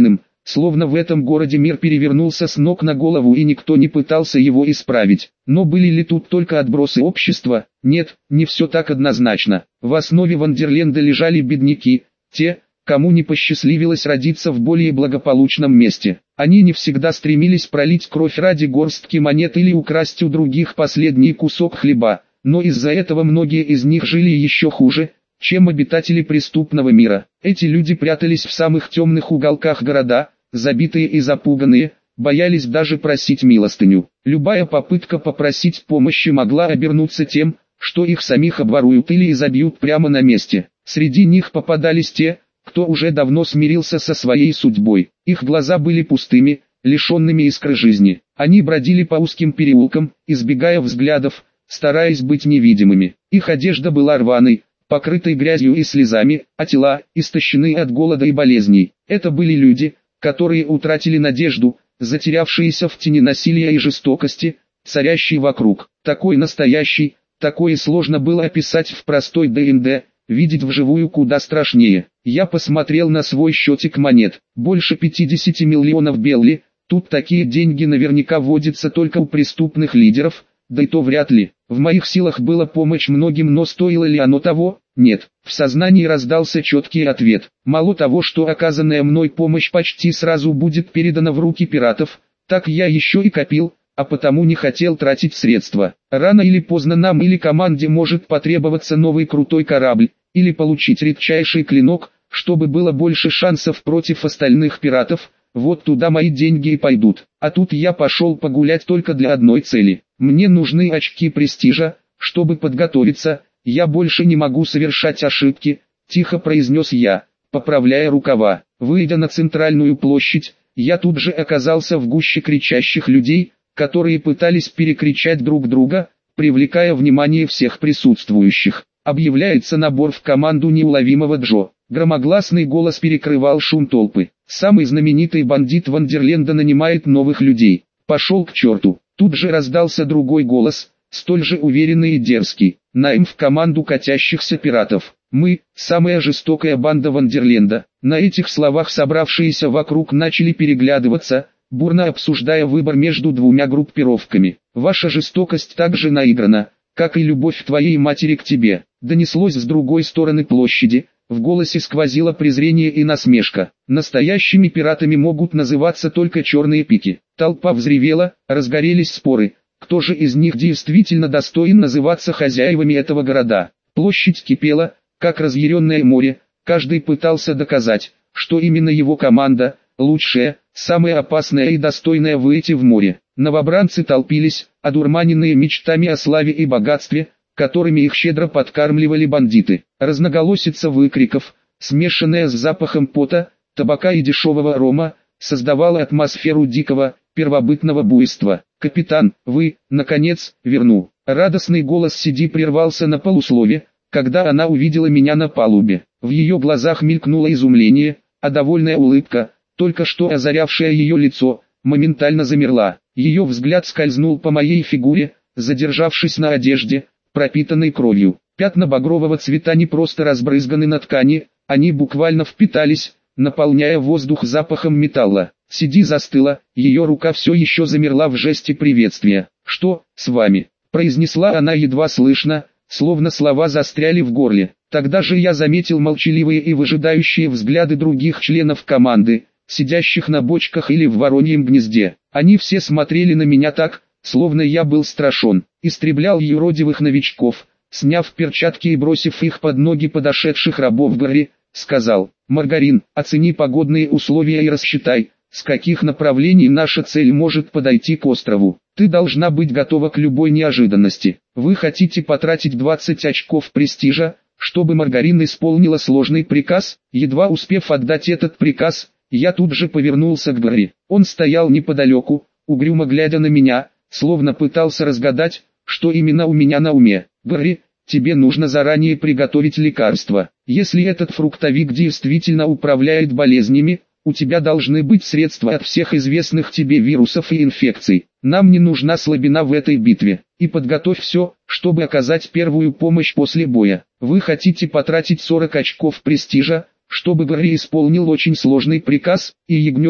словно в этом городе мир перевернулся с ног на голову и никто не пытался его исправить. Но были ли тут только отбросы общества? Нет, не все так однозначно. В основе Вандерленда лежали бедняки, те, кому не посчастливилось родиться в более благополучном месте. Они не всегда стремились пролить кровь ради горстки монет или украсть у других последний кусок хлеба, но из-за этого многие из них жили еще хуже, чем обитатели преступного мира. Эти люди прятались в самых темных уголках города, забитые и запуганные, боялись даже просить милостыню. Любая попытка попросить помощи могла обернуться тем, что их самих обворуют или изобьют прямо на месте. Среди них попадались те, кто уже давно смирился со своей судьбой. Их глаза были пустыми, лишенными искры жизни. Они бродили по узким переулкам, избегая взглядов, стараясь быть невидимыми. Их одежда была рваной, покрытой грязью и слезами, а тела истощены от голода и болезней. Это были люди, которые утратили надежду, затерявшиеся в тени насилия и жестокости, царящей вокруг. Такой настоящий, такое сложно было описать в простой дэ энд дэ, видеть вживую куда страшнее. Я посмотрел на свой счетик монет. Больше пятидесяти миллионов белли. Тут такие деньги наверняка водятся только у преступных лидеров, да и то вряд ли. В моих силах было помочь многим, но стоило ли оно того? Нет. В сознании раздался четкий ответ. Мало того, что оказанная мной помощь почти сразу будет передана в руки пиратов, так я еще и копил, а потому не хотел тратить средства. Рано или поздно нам или команде может потребоваться новый крутой корабль, или получить редчайший клинок, чтобы было больше шансов против остальных пиратов. Вот туда мои деньги и пойдут. А тут я пошел погулять только для одной цели. Мне нужны очки престижа, чтобы подготовиться. Я больше не могу совершать ошибки, тихо произнес я, поправляя рукава. Выйдя на центральную площадь, я тут же оказался в гуще кричащих людей, которые пытались перекричать друг друга, привлекая внимание всех присутствующих. Объявляется набор в команду неуловимого Джо. Громогласный голос перекрывал шум толпы. Самый знаменитый бандит Вандерленда нанимает новых людей. Пошел к черту. Тут же раздался другой голос, столь же уверенный и дерзкий. Найм в команду катящихся пиратов. Мы – самая жестокая банда Вандерленда. На этих словах собравшиеся вокруг начали переглядываться, бурно обсуждая выбор между двумя группировками. Ваша жестокость так же наиграна, как и любовь твоей матери к тебе. Донеслось с другой стороны площади. В голосе сквозило презрение и насмешка. Настоящими пиратами могут называться только черные пики. Толпа взревела, разгорелись споры. Кто же из них действительно достоин называться хозяевами этого города? Площадь кипела, как разъяренное море. Каждый пытался доказать, что именно его команда – лучшая, самая опасная и достойная выйти в море. Новобранцы толпились, одурманенные мечтами о славе и богатстве, которыми их щедро подкармливали бандиты. Разноголосица выкриков, смешанная с запахом пота, табака и дешевого рома, создавала атмосферу дикого, первобытного буйства. «Капитан, вы, наконец, верну!» Радостный голос Сиди прервался на полуслове, когда она увидела меня на палубе. В ее глазах мелькнуло изумление, а довольная улыбка, только что озарявшая ее лицо, моментально замерла. Ее взгляд скользнул по моей фигуре, задержавшись на одежде, пропитанной кровью. Пятна багрового цвета не просто разбрызганы на ткани, они буквально впитались, наполняя воздух запахом металла. Сиди застыла, ее рука все еще замерла в жесте приветствия. «Что с вами?» – произнесла она едва слышно, словно слова застряли в горле. Тогда же я заметил молчаливые и выжидающие взгляды других членов команды, сидящих на бочках или в вороньем гнезде. Они все смотрели на меня так, словно я был страшен. Истреблял юродивых новичков, сняв перчатки и бросив их под ноги подошедших рабов Гарри, сказал: «Маргарин, оцени погодные условия и рассчитай, с каких направлений наша цель может подойти к острову. Ты должна быть готова к любой неожиданности. Вы хотите потратить двадцать очков престижа, чтобы Маргарин исполнила сложный приказ?» Едва успев отдать этот приказ, я тут же повернулся к Гарри. Он стоял неподалеку, угрюмо глядя на меня, словно пытался разгадать, что именно у меня на уме. «Гарри, тебе нужно заранее приготовить лекарство. Если этот фруктовик действительно управляет болезнями, у тебя должны быть средства от всех известных тебе вирусов и инфекций. Нам не нужна слабина в этой битве. И подготовь все, чтобы оказать первую помощь после боя. Вы хотите потратить сорок очков престижа, чтобы Гарри исполнил очень сложный приказ, и ягненок,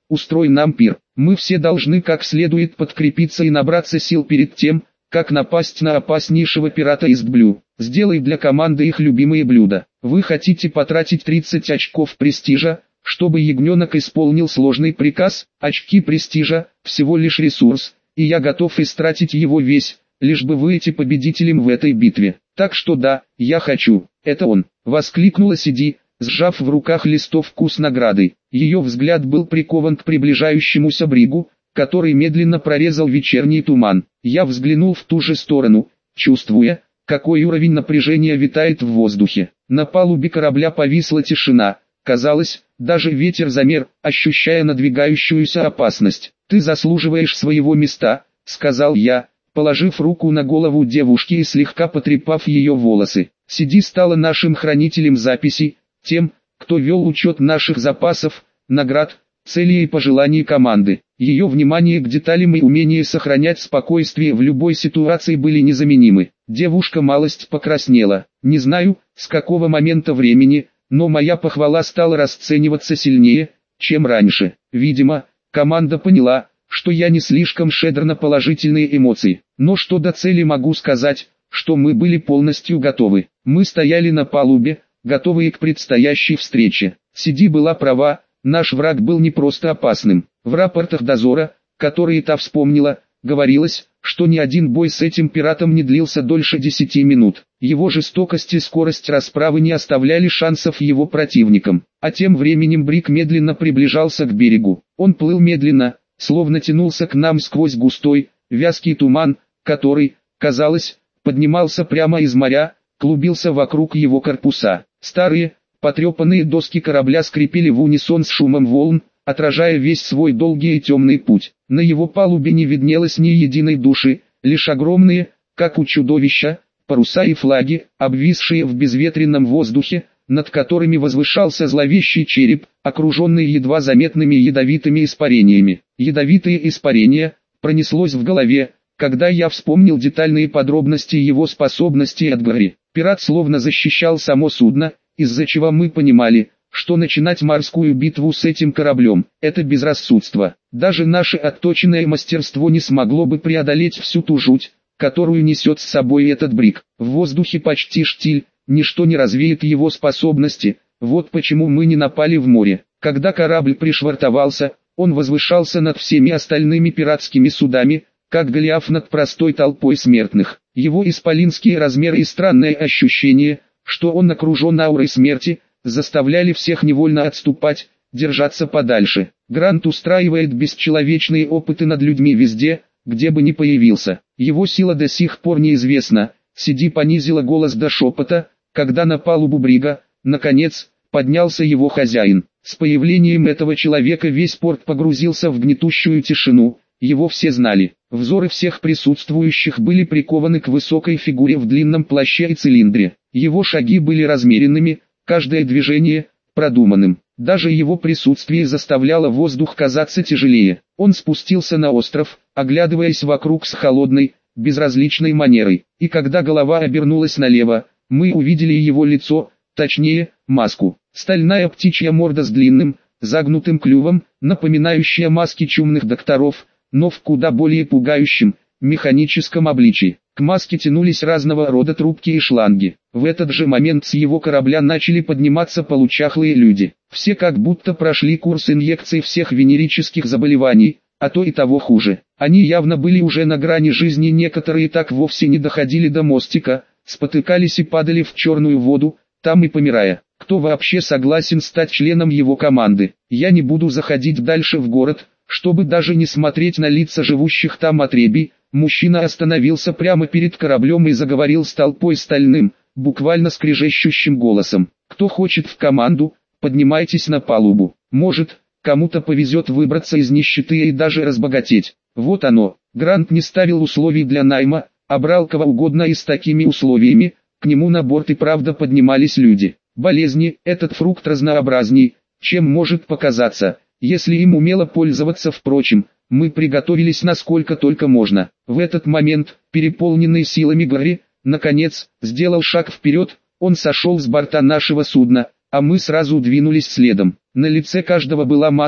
устрой нам пир. Мы все должны как следует подкрепиться и набраться сил перед тем, как напасть на опаснейшего пирата Истблю. Сделай для команды их любимые блюда. Вы хотите потратить тридцать очков престижа, чтобы ягненок исполнил сложный приказ? Очки престижа – всего лишь ресурс, и я готов истратить его весь, лишь бы выйти победителем в этой битве. Так что да, я хочу. Это он, воскликнула Сиди, сжав в руках листовку с наградой. Ее взгляд был прикован к приближающемуся бригу, который медленно прорезал вечерний туман. Я взглянул в ту же сторону, чувствуя, какой уровень напряжения витает в воздухе. На палубе корабля повисла тишина. Казалось, даже ветер замер, ощущая надвигающуюся опасность. «Ты заслуживаешь своего места», — сказал я, положив руку на голову девушки и слегка потрепав ее волосы. Сиди стала нашим хранителем записей, тем, кто вел учет наших запасов, наград, целей и пожеланий команды. Ее внимание к деталям и умение сохранять спокойствие в любой ситуации были незаменимы. Девушка малость покраснела. Не знаю, с какого момента времени, но моя похвала стала расцениваться сильнее, чем раньше. Видимо, команда поняла, что я не слишком щедр на положительные эмоции. Но что до цели могу сказать, что мы были полностью готовы. Мы стояли на палубе, готовые к предстоящей встрече. Сиди была права, наш враг был не просто опасным. В рапортах дозора, которые та вспомнила, говорилось, что ни один бой с этим пиратом не длился дольше десяти минут. Его жестокость и скорость расправы не оставляли шансов его противникам. А тем временем Брик медленно приближался к берегу. Он плыл медленно, словно тянулся к нам сквозь густой, вязкий туман, который, казалось, поднимался прямо из моря, клубился вокруг его корпуса. Старые, потрепанные доски корабля скрипели в унисон с шумом волн, отражая весь свой долгий и темный путь. На его палубе не виднелось ни единой души, лишь огромные, как у чудовища, паруса и флаги, обвисшие в безветренном воздухе, над которыми возвышался зловещий череп, окруженный едва заметными ядовитыми испарениями. Ядовитые испарения, пронеслось в голове, когда я вспомнил детальные подробности его способностей от Гарри. Пират словно защищал само судно, из-за чего мы понимали, что начинать морскую битву с этим кораблем – это безрассудство. Даже наше отточенное мастерство не смогло бы преодолеть всю ту жуть, которую несет с собой этот брик. В воздухе почти штиль, ничто не развеет его способности, вот почему мы не напали в море. Когда корабль пришвартовался, он возвышался над всеми остальными пиратскими судами, как Голиаф над простой толпой смертных. Его исполинские размеры и странное ощущение, что он окружен аурой смерти, заставляли всех невольно отступать, держаться подальше. Грант устраивает бесчеловечные опыты над людьми везде, где бы ни появился. Его сила до сих пор неизвестна. Сиди понизила голос до шепота, когда на палубу брига, наконец, поднялся его хозяин. С появлением этого человека весь порт погрузился в гнетущую тишину. Его все знали. Взоры всех присутствующих были прикованы к высокой фигуре в длинном плаще и цилиндре. Его шаги были размеренными, каждое движение – продуманным. Даже его присутствие заставляло воздух казаться тяжелее. Он спустился на остров, оглядываясь вокруг с холодной, безразличной манерой. И когда голова обернулась налево, мы увидели его лицо, точнее, маску. Стальная птичья морда с длинным, загнутым клювом, напоминающая маски чумных докторов, но в куда более пугающем, механическом обличии. К маске тянулись разного рода трубки и шланги. В этот же момент с его корабля начали подниматься получахлые люди. Все как будто прошли курс инъекций всех венерических заболеваний, а то и того хуже. Они явно были уже на грани жизни, некоторые так вовсе не доходили до мостика, спотыкались и падали в черную воду, там и помирая. Кто вообще согласен стать членом его команды? Я не буду заходить дальше в город, чтобы даже не смотреть на лица живущих там отребий. Мужчина остановился прямо перед кораблем и заговорил с толпой стальным, буквально скрежещущим голосом. Кто хочет в команду, поднимайтесь на палубу. Может, кому-то повезет выбраться из нищеты и даже разбогатеть. Вот оно. Грант не ставил условий для найма, а брал кого угодно и с такими условиями, к нему на борт и правда поднимались люди. Болезни, этот фрукт разнообразней, чем может показаться, если им умело пользоваться. Впрочем, мы приготовились насколько только можно. В этот момент, переполненный силами Гарри, наконец, сделал шаг вперед, он сошел с борта нашего судна, а мы сразу двинулись следом. На лице каждого была маска,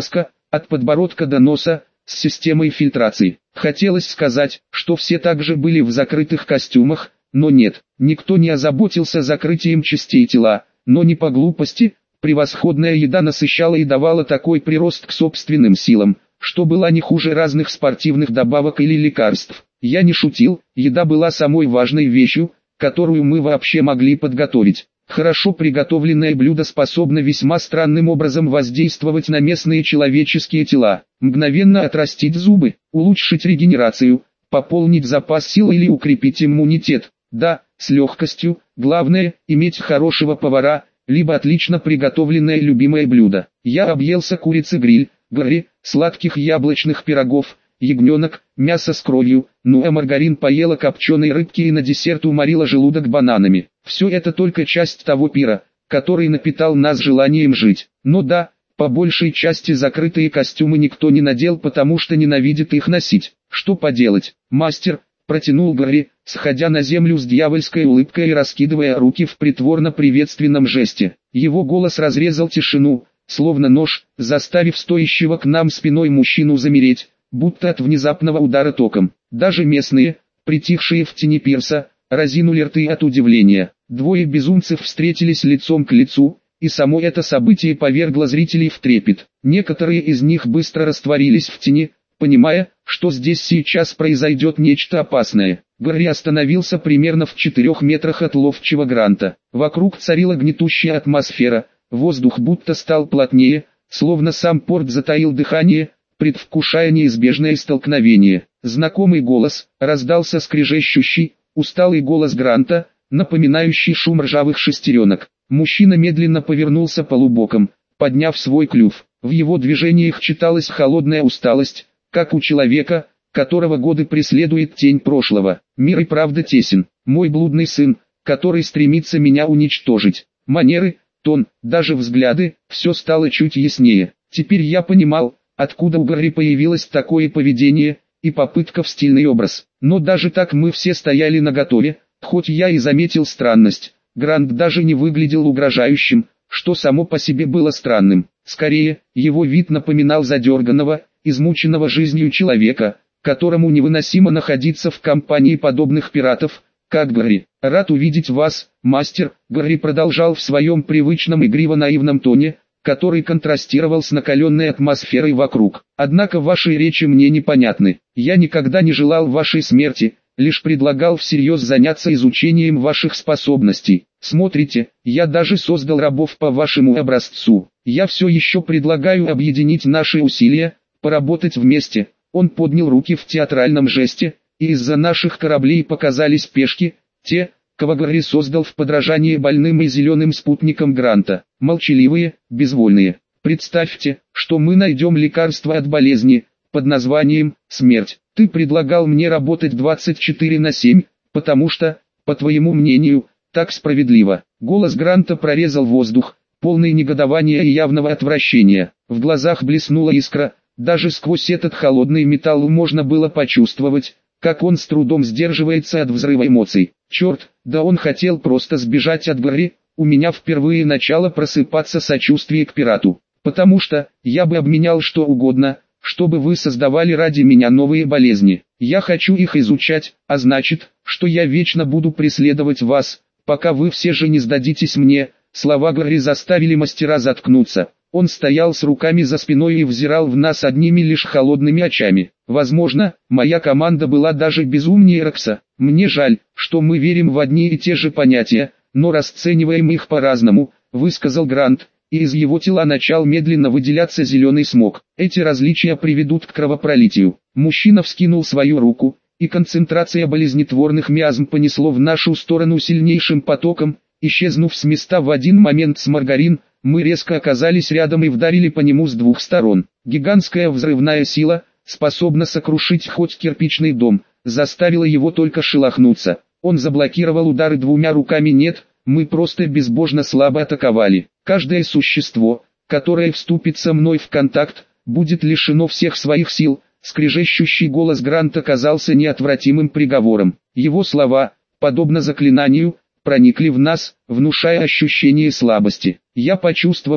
от подбородка до носа, с системой фильтрации. Хотелось сказать, что все также были в закрытых костюмах, но нет, никто не озаботился закрытием частей тела, но не по глупости. Превосходная еда насыщала и давала такой прирост к собственным силам, что была не хуже разных спортивных добавок или лекарств. Я не шутил, еда была самой важной вещью, которую мы вообще могли подготовить. Хорошо приготовленное блюдо способно весьма странным образом воздействовать на местные человеческие тела, мгновенно отрастить зубы, улучшить регенерацию, пополнить запас сил или укрепить иммунитет. Да, с легкостью, главное, иметь хорошего повара, либо отлично приготовленное любимое блюдо. Я объелся курицы-гриль, гори, сладких яблочных пирогов, ягненок, мясо с кровью, ну а маргарин поела копченой рыбки и на десерт уморила желудок бананами. Все это только часть того пира, который напитал нас желанием жить. Но да, по большей части закрытые костюмы никто не надел, потому что ненавидит их носить. Что поделать, мастер, протянул Гарри, сходя на землю с дьявольской улыбкой и раскидывая руки в притворно-приветственном жесте. Его голос разрезал тишину, словно нож, заставив стоящего к нам спиной мужчину замереть, будто от внезапного удара током. Даже местные, притихшие в тени пирса, разинули рты от удивления. Двое безумцев встретились лицом к лицу, и само это событие повергло зрителей в трепет. Некоторые из них быстро растворились в тени, понимая, что здесь сейчас произойдет нечто опасное. Гарри остановился примерно в четырех метрах от ловчего Гранта. Вокруг царила гнетущая атмосфера, воздух будто стал плотнее, словно сам порт затаил дыхание, предвкушая неизбежное столкновение. Знакомый голос, раздался скрежещущий, усталый голос Гранта, напоминающий шум ржавых шестеренок. Мужчина медленно повернулся полубоком, подняв свой клюв. В его движениях читалась холодная усталость, как у человека, которого годы преследует тень прошлого. Мир и правда тесен. Мой блудный сын, который стремится меня уничтожить. Манеры, тон, даже взгляды, все стало чуть яснее. Теперь я понимал, откуда у Гарри появилось такое поведение и попытка в стильный образ. Но даже так мы все стояли наготове, хоть я и заметил странность. Грант даже не выглядел угрожающим, что само по себе было странным. Скорее, его вид напоминал задерганного, измученного жизнью человека, которому невыносимо находиться в компании подобных пиратов, как Гарри. «Рад увидеть вас, мастер», — Гарри продолжал в своем привычном игриво-наивном тоне, который контрастировал с накаленной атмосферой вокруг. «Однако ваши речи мне непонятны. Я никогда не желал вашей смерти, лишь предлагал всерьез заняться изучением ваших способностей. Смотрите, я даже создал рабов по вашему образцу. Я все еще предлагаю объединить наши усилия, поработать вместе». Он поднял руки в театральном жесте, и из-за наших кораблей показались пешки, те, кого Гарри создал в подражание больным и зеленым спутникам Гранта. Молчаливые, безвольные. Представьте, что мы найдем лекарство от болезни, под названием «Смерть». Ты предлагал мне работать двадцать четыре на семь, потому что, по твоему мнению, так справедливо. Голос Гранта прорезал воздух, полный негодования и явного отвращения. В глазах блеснула искра, даже сквозь этот холодный металл можно было почувствовать, как он с трудом сдерживается от взрыва эмоций. Черт, да он хотел просто сбежать от Гарри. У меня впервые начало просыпаться сочувствие к пирату, потому что, я бы обменял что угодно, чтобы вы создавали ради меня новые болезни. Я хочу их изучать, а значит, что я вечно буду преследовать вас, пока вы все же не сдадитесь мне. Слова Гарри заставили мастера заткнуться. Он стоял с руками за спиной и взирал в нас одними лишь холодными очами. Возможно, моя команда была даже безумнее Рекса. Мне жаль, что мы верим в одни и те же понятия, но расцениваем их по-разному, высказал Грант, и из его тела начал медленно выделяться зеленый смог. Эти различия приведут к кровопролитию. Мужчина вскинул свою руку, и концентрация болезнетворных миазм понесло в нашу сторону сильнейшим потоком, исчезнув с места в один момент с маргарин. Мы резко оказались рядом и вдарили по нему с двух сторон. Гигантская взрывная сила, способна сокрушить хоть кирпичный дом, заставила его только шелохнуться. Он заблокировал удары двумя руками. Нет, мы просто безбожно слабо атаковали. Каждое существо, которое вступит со мной в контакт, будет лишено всех своих сил. Скрежещущий голос Гранта казался неотвратимым приговором. Его слова, подобно заклинанию, проникли в нас, внушая ощущение слабости. Я почувствовал,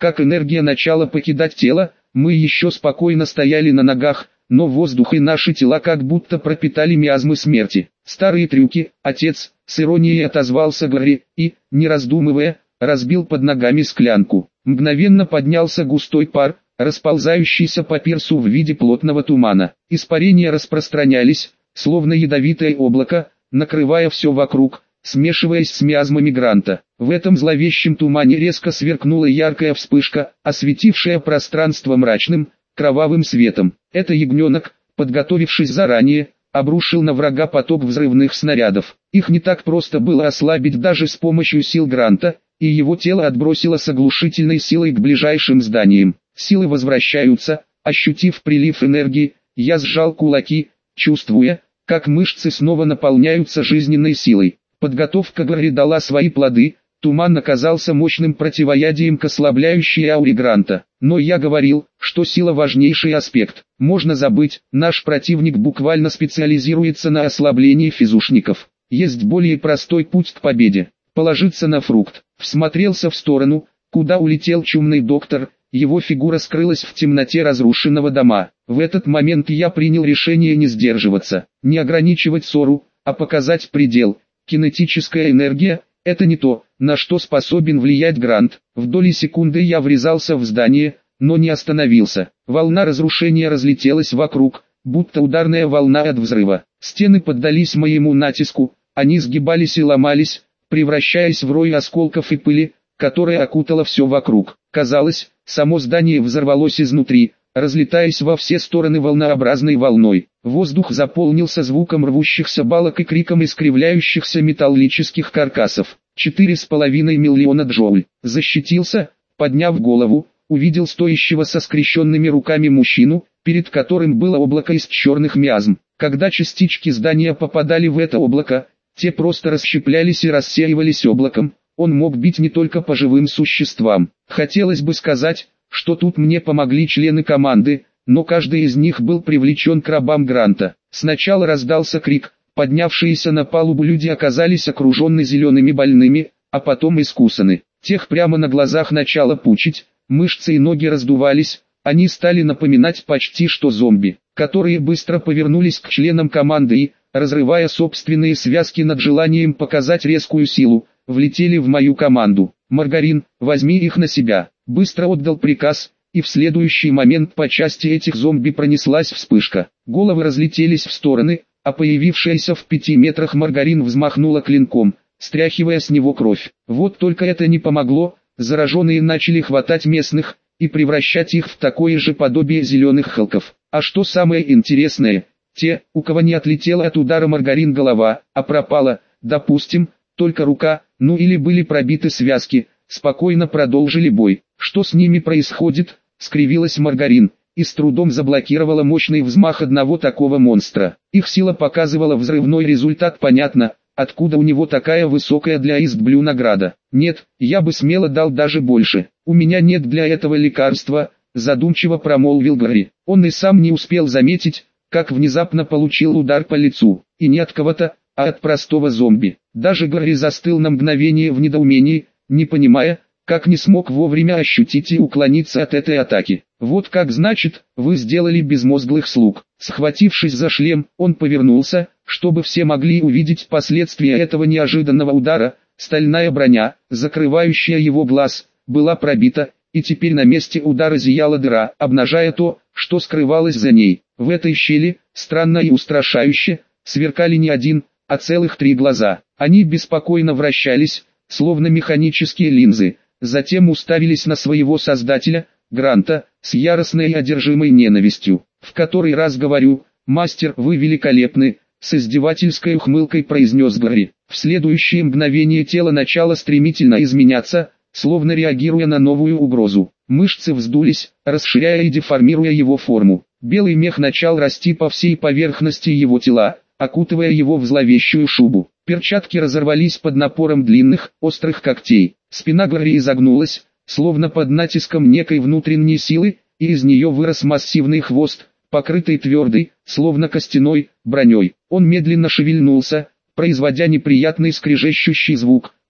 как энергия начала покидать тело, мы еще спокойно стояли на ногах, но воздух и наши тела как будто пропитали миазмы смерти. «Старые трюки, отец», — с иронией отозвался Гарри, и, не раздумывая, разбил под ногами склянку. Мгновенно поднялся густой пар, расползающийся по пирсу в виде плотного тумана. Испарения распространялись, словно ядовитое облако, накрывая все вокруг, смешиваясь с миазмами Гранта. В этом зловещем тумане резко сверкнула яркая вспышка, осветившая пространство мрачным, кровавым светом. Это ягненок, подготовившись заранее, обрушил на врага поток взрывных снарядов. Их не так просто было ослабить даже с помощью сил Гранта, и его тело отбросило с оглушительной силой к ближайшим зданиям. Силы возвращаются, ощутив прилив энергии, я сжал кулаки, чувствуя, как мышцы снова наполняются жизненной силой. Подготовка Гарри дала свои плоды, туман оказался мощным противоядием к ослабляющей ауре Гранта. Но я говорил, что сила важнейший аспект. Можно забыть, наш противник буквально специализируется на ослаблении физушников. Есть более простой путь к победе. Положиться на фрукт. Всмотрелся в сторону, куда улетел чумный доктор, его фигура скрылась в темноте разрушенного дома. В этот момент я принял решение не сдерживаться, не ограничивать ссору, а показать предел. Кинетическая энергия – это не то, на что способен влиять Грант. В доли секунды я врезался в здание, но не остановился. Волна разрушения разлетелась вокруг, будто ударная волна от взрыва. Стены поддались моему натиску, они сгибались и ломались, превращаясь в рой осколков и пыли, которая окутала все вокруг. Казалось, само здание взорвалось изнутри, разлетаясь во все стороны волнообразной волной. Воздух заполнился звуком рвущихся балок и криком искривляющихся металлических каркасов. Четыре с половиной миллиона джоуль. Защитился, подняв голову, увидел стоящего со скрещенными руками мужчину, перед которым было облако из черных миазм. Когда частички здания попадали в это облако, те просто расщеплялись и рассеивались облаком. Он мог бить не только по живым существам. Хотелось бы сказать, что тут мне помогли члены команды, но каждый из них был привлечен к рабам Гранта. Сначала раздался крик, поднявшиеся на палубу люди оказались окружены зелеными больными, а потом искусаны. Тех прямо на глазах начало пучить, мышцы и ноги раздувались, они стали напоминать почти что зомби, которые быстро повернулись к членам команды и, разрывая собственные связки над желанием показать резкую силу, влетели в мою команду. «Маргарин, возьми их на себя», — быстро отдал приказ, и в следующий момент по части этих зомби пронеслась вспышка. Головы разлетелись в стороны, а появившаяся в пяти метрах Маргарин взмахнула клинком, стряхивая с него кровь. Вот только это не помогло, зараженные начали хватать местных и превращать их в такое же подобие зеленых халков. А что самое интересное, те, у кого не отлетела от удара Маргарин голова, а пропала, допустим, только рука, ну или были пробиты связки, спокойно продолжили бой. Что с ними происходит? Скривилась Маргарин и с трудом заблокировала мощный взмах одного такого монстра. Их сила показывала взрывной результат, понятно, откуда у него такая высокая для Истблю награда. Нет, я бы смело дал даже больше. У меня нет для этого лекарства, задумчиво промолвил Гарри. Он и сам не успел заметить, как внезапно получил удар по лицу, и не от кого-то, а от простого зомби. Даже Гарри застыл на мгновение в недоумении, не понимая, как не смог вовремя ощутить и уклониться от этой атаки. Вот как значит, вы сделали безмозглых слуг. Схватившись за шлем, он повернулся, чтобы все могли увидеть последствия этого неожиданного удара. Стальная броня, закрывающая его глаз, была пробита, и теперь на месте удара зияла дыра, обнажая то, что скрывалось за ней. В этой щели, странно и устрашающе, сверкали не один, а целых три глаза. Они беспокойно вращались, словно механические линзы, затем уставились на своего создателя, Гранта, с яростной и одержимой ненавистью. В который раз говорю, мастер, вы великолепны, с издевательской ухмылкой произнес Гарри. В следующее мгновение тело начало стремительно изменяться, словно реагируя на новую угрозу. Мышцы вздулись, расширяя и деформируя его форму. Белый мех начал расти по всей поверхности его тела, окутывая его в зловещую шубу. Перчатки разорвались под напором длинных, острых когтей. Спина Гарри изогнулась, словно под натиском некой внутренней силы, и из нее вырос массивный хвост, покрытый твердой, словно костяной, броней. Он медленно шевельнулся, производя неприятный скрежещущий звук,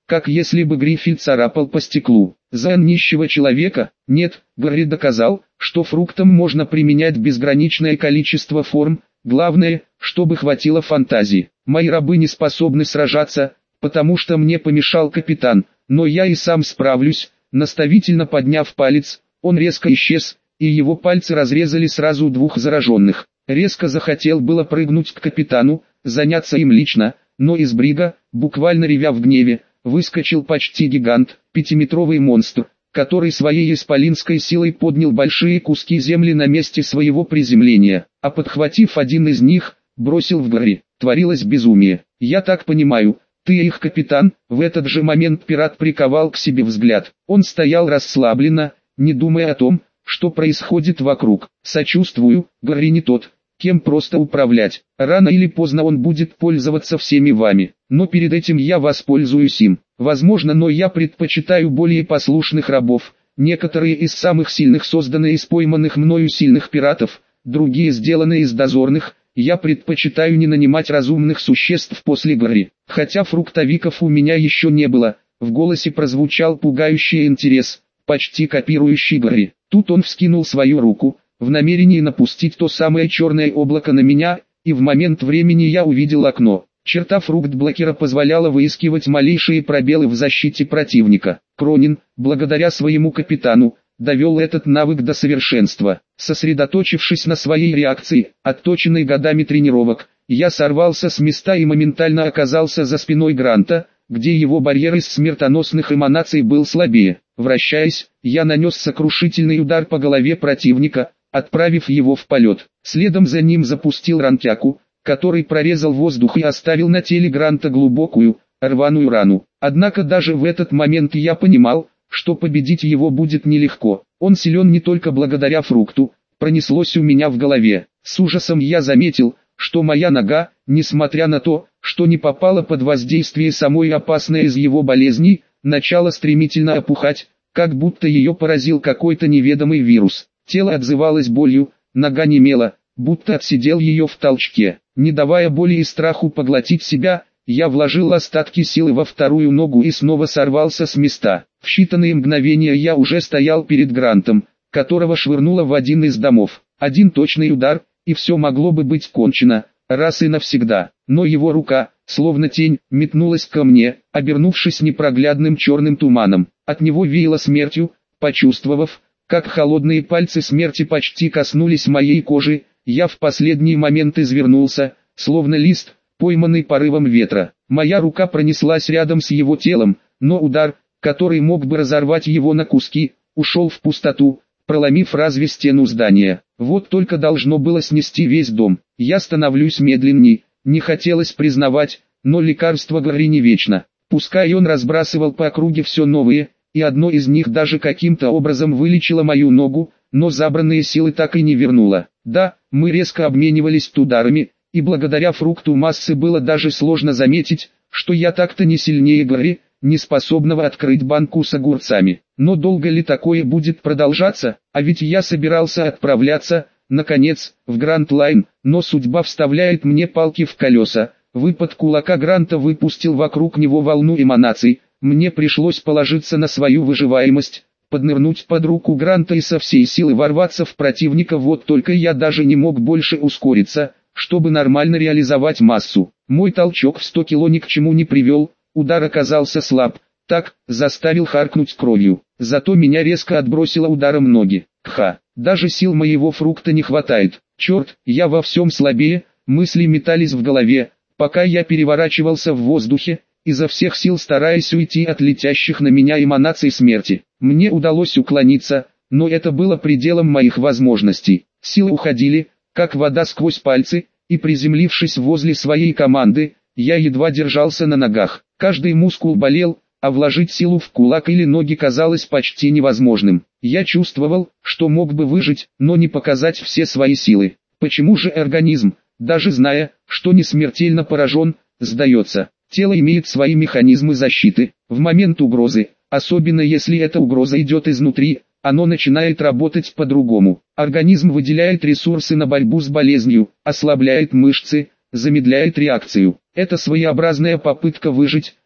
как если бы грифель царапал по стеклу. За нищего человека? Нет, Гарри доказал, что фруктам можно применять безграничное количество форм, главное, чтобы хватило фантазии. Мои рабы не способны сражаться, потому что мне помешал капитан, но я и сам справлюсь. Наставительно подняв палец, он резко исчез, и его пальцы разрезали сразу двух зараженных. Резко захотел было прыгнуть к капитану, заняться им лично, но из брига, буквально ревя в гневе, выскочил почти гигант, пятиметровый монстр, который своей исполинской силой поднял большие куски земли на месте своего приземления, а подхватив один из них, бросил в Гарри. Творилось безумие. «Я так понимаю, ты их капитан?» В этот же момент пират приковал к себе взгляд. Он стоял расслабленно, не думая о том, что происходит вокруг. «Сочувствую, Гарри не тот, кем просто управлять. Рано или поздно он будет пользоваться всеми вами. Но перед этим я воспользуюсь им. Возможно, но я предпочитаю более послушных рабов. Некоторые из самых сильных созданы из пойманных мною сильных пиратов, другие сделаны из дозорных. Я предпочитаю не нанимать разумных существ после Гарри. Хотя фруктовиков у меня еще не было». В голосе прозвучал пугающий интерес, почти копирующий Гарри. Тут он вскинул свою руку, в намерении напустить то самое черное облако на меня, и в момент времени я увидел окно. Черта фрукт-блокера позволяла выискивать малейшие пробелы в защите противника. Кронин, благодаря своему капитану, довел этот навык до совершенства. Сосредоточившись на своей реакции, отточенной годами тренировок, я сорвался с места и моментально оказался за спиной Гранта, где его барьер из смертоносных эманаций был слабее. Вращаясь, я нанес сокрушительный удар по голове противника, отправив его в полет. Следом за ним запустил рантяку, который прорезал воздух и оставил на теле Гранта глубокую, рваную рану. Однако даже в этот момент я понимал, что победить его будет нелегко. Он силен не только благодаря фрукту, пронеслось у меня в голове. С ужасом я заметил, что моя нога, несмотря на то, что не попала под воздействие самой опасной из его болезней, начала стремительно опухать, как будто ее поразил какой-то неведомый вирус. Тело отзывалось болью, нога немела, будто отсидел ее в толчке. Не давая боли и страху поглотить себя, я вложил остатки силы во вторую ногу и снова сорвался с места. В считанные мгновения я уже стоял перед Грантом, которого швырнуло в один из домов. Один точный удар, и все могло бы быть кончено, раз и навсегда. Но его рука, словно тень, метнулась ко мне, обернувшись непроглядным черным туманом. От него веяло смертью. Почувствовав, как холодные пальцы смерти почти коснулись моей кожи, я в последний момент извернулся, словно лист, пойманный порывом ветра. Моя рука пронеслась рядом с его телом, но удар, который мог бы разорвать его на куски, ушел в пустоту, проломив разве стену здания. Вот только должно было снести весь дом. Я становлюсь медленней, не хотелось признавать, но лекарство Гарри не вечно. Пускай он разбрасывал по округе все новые, и одно из них даже каким-то образом вылечило мою ногу, но забранные силы так и не вернуло. Да, мы резко обменивались ударами, и благодаря фрукту массы было даже сложно заметить, что я так-то не сильнее Гарри, не способного открыть банку с огурцами. Но долго ли такое будет продолжаться? А ведь я собирался отправляться, наконец, в Гранд Лайн, но судьба вставляет мне палки в колеса. Выпад кулака Гранта выпустил вокруг него волну эманаций. Мне пришлось положиться на свою выживаемость, поднырнуть под руку Гранта и со всей силы ворваться в противника. Вот только я даже не мог больше ускориться, чтобы нормально реализовать массу. Мой толчок в сто кило ни к чему не привел, удар оказался слаб, так, заставил харкнуть кровью. Зато меня резко отбросило ударом ноги. Кха, даже сил моего фрукта не хватает. Черт, я во всем слабее, мысли метались в голове, пока я переворачивался в воздухе, изо всех сил стараясь уйти от летящих на меня эманаций смерти. Мне удалось уклониться, но это было пределом моих возможностей. Силы уходили, как вода сквозь пальцы, и приземлившись возле своей команды, я едва держался на ногах. Каждый мускул болел, а вложить силу в кулак или ноги казалось почти невозможным. Я чувствовал, что мог бы выжить, но не показать все свои силы. Почему же организм, даже зная, что не смертельно поражен, сдается? Тело имеет свои механизмы защиты. В момент угрозы, особенно если эта угроза идет изнутри, оно начинает работать по-другому. Организм выделяет ресурсы на борьбу с болезнью, ослабляет мышцы, замедляет реакцию. Это своеобразная попытка выжить,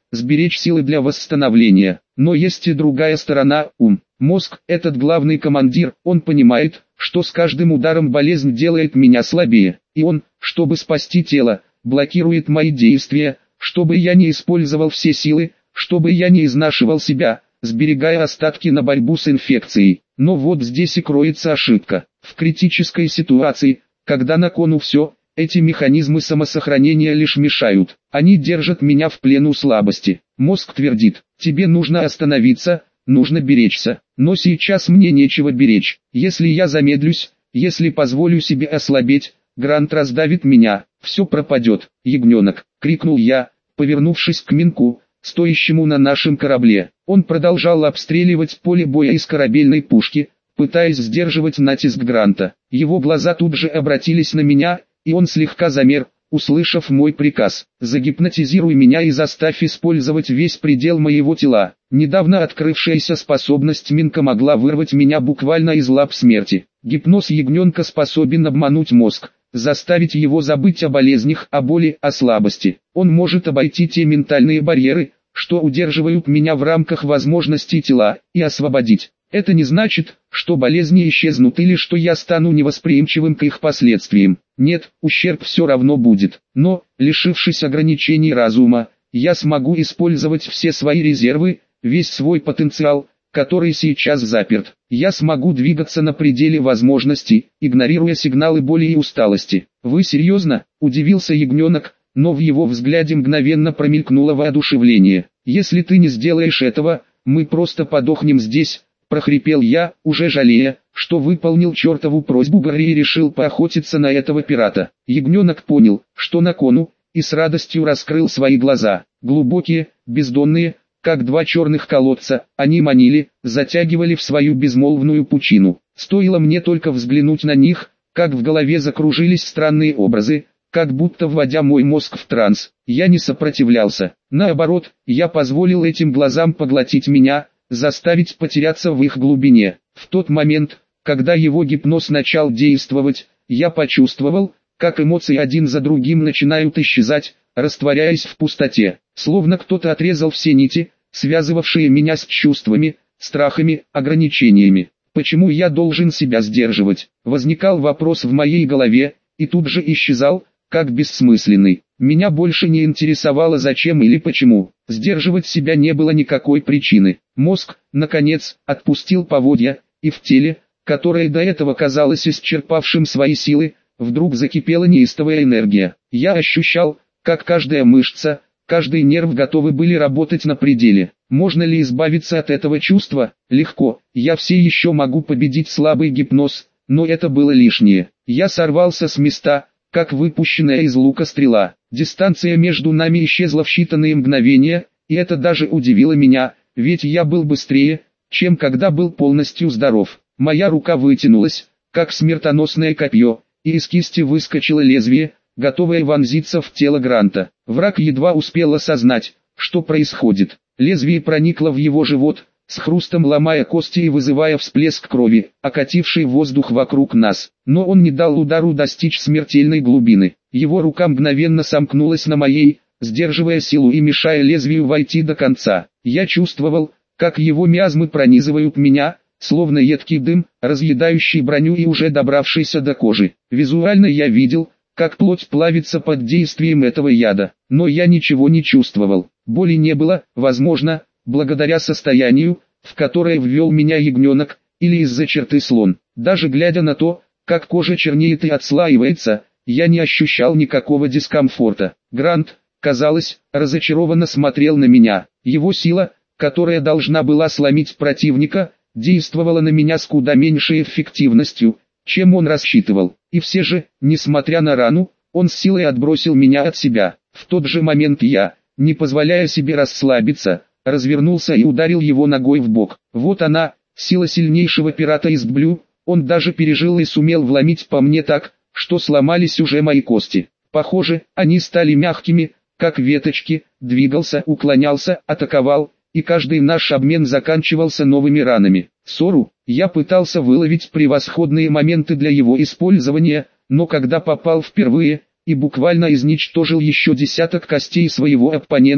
сберечь силы для восстановления. Но есть и другая сторона, ум. Мозг – этот главный командир, он понимает, что с каждым ударом болезнь делает меня слабее, и он, чтобы спасти тело, блокирует мои действия, чтобы я не использовал все силы, чтобы я не изнашивал себя, сберегая остатки на борьбу с инфекцией. Но вот здесь и кроется ошибка. В критической ситуации, когда на кону все, эти механизмы самосохранения лишь мешают. Они держат меня в плену слабости. Мозг твердит: тебе нужно остановиться, нужно беречься. Но сейчас мне нечего беречь. Если я замедлюсь, если позволю себе ослабеть, Грант раздавит меня, все пропадет. Ягненок, крикнул я, повернувшись к Минку, стоящему на нашем корабле. Он продолжал обстреливать поле боя из корабельной пушки, пытаясь сдерживать натиск Гранта. Его глаза тут же обратились на меня, и он слегка замер, услышав мой приказ: загипнотизируй меня и заставь использовать весь предел моего тела. Недавно открывшаяся способность Минка могла вырвать меня буквально из лап смерти. Гипноз ягненка способен обмануть мозг, заставить его забыть о болезнях, о боли, о слабости. Он может обойти те ментальные барьеры, что удерживают меня в рамках возможностей тела, и освободить. Это не значит, что болезни исчезнут или что я стану невосприимчивым к их последствиям. Нет, ущерб все равно будет. Но, лишившись ограничений разума, я смогу использовать все свои резервы, весь свой потенциал, который сейчас заперт. Я смогу двигаться на пределе возможностей, игнорируя сигналы боли и усталости. «Вы серьезно?» – удивился ягненок, но в его взгляде мгновенно промелькнуло воодушевление. «Если ты не сделаешь этого, мы просто подохнем здесь», – прохрипел я, уже жалея, что выполнил чертову просьбу Гарри и решил поохотиться на этого пирата. Ягненок понял, что на кону, и с радостью раскрыл свои глаза. Глубокие, бездонные, как два черных колодца, они манили, затягивали в свою безмолвную пучину. Стоило мне только взглянуть на них, как в голове закружились странные образы, как будто вводя мой мозг в транс. Я не сопротивлялся. Наоборот, я позволил этим глазам поглотить меня, заставить потеряться в их глубине. В тот момент, когда его гипноз начал действовать, я почувствовал, как эмоции один за другим начинают исчезать, растворяясь в пустоте. Словно кто-то отрезал все нити, связывавшие меня с чувствами, страхами, ограничениями. Почему я должен себя сдерживать? Возникал вопрос в моей голове, и тут же исчезал, как бессмысленный. Меня больше не интересовало зачем или почему. Сдерживать себя не было никакой причины. Мозг, наконец, отпустил поводья, и в теле, которое до этого казалось исчерпавшим свои силы, вдруг закипела неистовая энергия. Я ощущал, как каждая мышца, каждый нерв готовы были работать на пределе. Можно ли избавиться от этого чувства? Легко. Я все еще могу победить слабый гипноз, но это было лишнее. Я сорвался с места, как выпущенная из лука стрела. Дистанция между нами исчезла в считанные мгновения, и это даже удивило меня, ведь я был быстрее, чем когда был полностью здоров. Моя рука вытянулась, как смертоносное копье, и из кисти выскочило лезвие, готовое вонзиться в тело Гранта. Враг едва успел осознать, что происходит. Лезвие проникло в его живот, с хрустом ломая кости и вызывая всплеск крови, окативший воздух вокруг нас. Но он не дал удару достичь смертельной глубины. Его рука мгновенно сомкнулась на моей, сдерживая силу и мешая лезвию войти до конца. Я чувствовал, как его миазмы пронизывают меня, словно едкий дым, разъедающий броню и уже добравшийся до кожи. Визуально я видел, как плоть плавится под действием этого яда, но я ничего не чувствовал. Боли не было, возможно, благодаря состоянию, в которое ввел меня ягненок, или из-за черты слон. Даже глядя на то, как кожа чернеет и отслаивается, я не ощущал никакого дискомфорта. Грант, казалось, разочарованно смотрел на меня. Его сила, которая должна была сломить противника, действовала на меня с куда меньшей эффективностью, чем он рассчитывал. И все же, несмотря на рану, он с силой отбросил меня от себя. В тот же момент я, не позволяя себе расслабиться, развернулся и ударил его ногой в бок. Вот она, сила сильнейшего пирата из Блю. Он даже пережил и сумел вломить по мне так, что сломались уже мои кости. Похоже, они стали мягкими, как веточки, двигался, уклонялся, атаковал, и каждый наш обмен заканчивался новыми ранами. Сору, я пытался выловить превосходные моменты для его использования, но когда попал впервые, и буквально изничтожил еще десяток костей своего оппонента,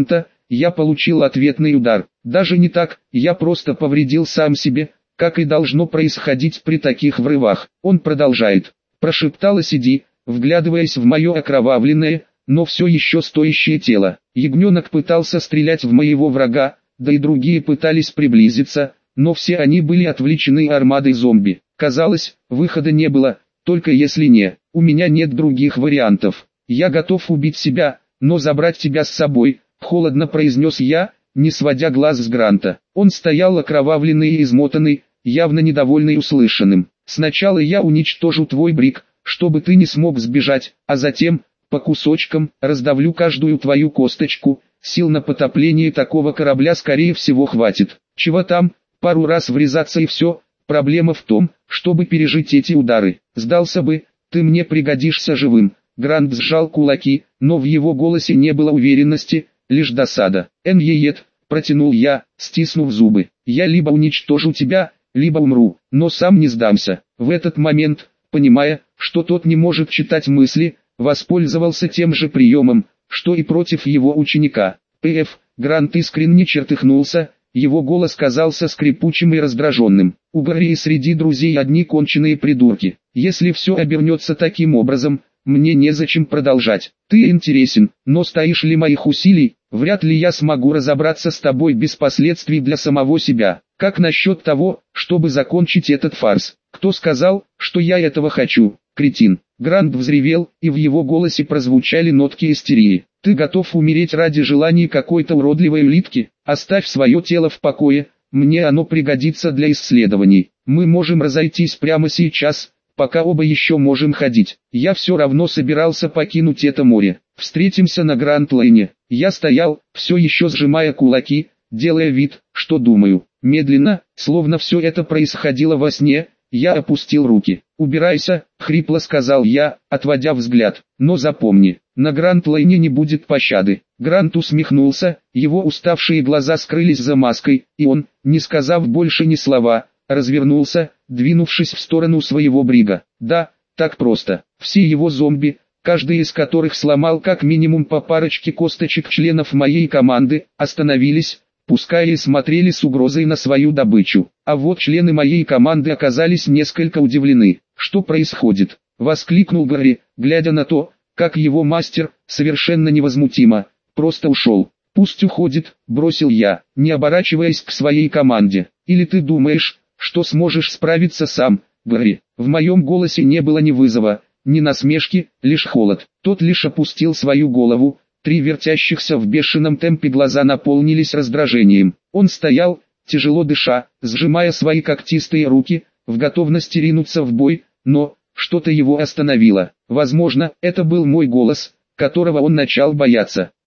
я получил ответный удар. Даже не так, я просто повредил сам себе, как и должно происходить при таких врывах. Он продолжает. Прошептала Сиди, вглядываясь в мое окровавленное, но все еще стоящее тело. Ягненок пытался стрелять в моего врага, да и другие пытались приблизиться, но все они были отвлечены армадой зомби. Казалось, выхода не было, только если не, у меня нет других вариантов. Я готов убить себя, но забрать тебя с собой, холодно произнес я, не сводя глаз с Гранта. Он стоял окровавленный и измотанный, явно недовольный услышанным. Сначала я уничтожу твой брик, чтобы ты не смог сбежать, а затем, по кусочкам, раздавлю каждую твою косточку. Сил на потопление такого корабля скорее всего хватит. Чего там, пару раз врезаться и все. Проблема в том, чтобы пережить эти удары. Сдался бы, ты мне пригодишься живым. Грант сжал кулаки, но в его голосе не было уверенности, лишь досада. «Эньеет», протянул я, стиснув зубы. «Я либо уничтожу тебя, либо умру, но сам не сдамся». В этот момент, понимая, что тот не может читать мысли, воспользовался тем же приемом, что и против его ученика. «Пф», Грант искренне чертыхнулся, его голос казался скрипучим и раздраженным. «У Гарри среди друзей одни конченые придурки. Если все обернется таким образом, мне незачем продолжать. Ты интересен, но стоишь ли моих усилий, вряд ли я смогу разобраться с тобой без последствий для самого себя. Как насчет того, чтобы закончить этот фарс? Кто сказал, что я этого хочу, кретин?» Грант взревел, и в его голосе прозвучали нотки истерии. «Ты готов умереть ради желаний какой-то уродливой улитки? Оставь свое тело в покое, мне оно пригодится для исследований. Мы можем разойтись прямо сейчас, пока оба еще можем ходить. Я все равно собирался покинуть это море. Встретимся на Гранд-Лайне». Я стоял, все еще сжимая кулаки, делая вид, что думаю. Медленно, словно все это происходило во сне, я опустил руки. «Убирайся», — хрипло сказал я, отводя взгляд. «Но запомни, на Гранд-Лайне не будет пощады». Грант усмехнулся, его уставшие глаза скрылись за маской, и он, не сказав больше ни слова, развернулся, двинувшись в сторону своего брига. Да, так просто. Все его зомби, каждый из которых сломал как минимум по парочке косточек членов моей команды, остановились, пускай и смотрели с угрозой на свою добычу. А вот члены моей команды оказались несколько удивлены. «Что происходит?» — воскликнул Гарри, глядя на то, как его мастер, совершенно невозмутимо, просто ушел. «Пусть уходит», — бросил я, не оборачиваясь к своей команде. «Или ты думаешь, что сможешь справиться сам, Гарри?» В моем голосе не было ни вызова, ни насмешки, лишь холод. Тот лишь опустил свою голову. Три вертящихся в бешеном темпе глаза наполнились раздражением. Он стоял, тяжело дыша, сжимая свои когтистые руки, в готовности ринуться в бой, но что-то его остановило. Возможно, это был мой голос, которого он начал бояться.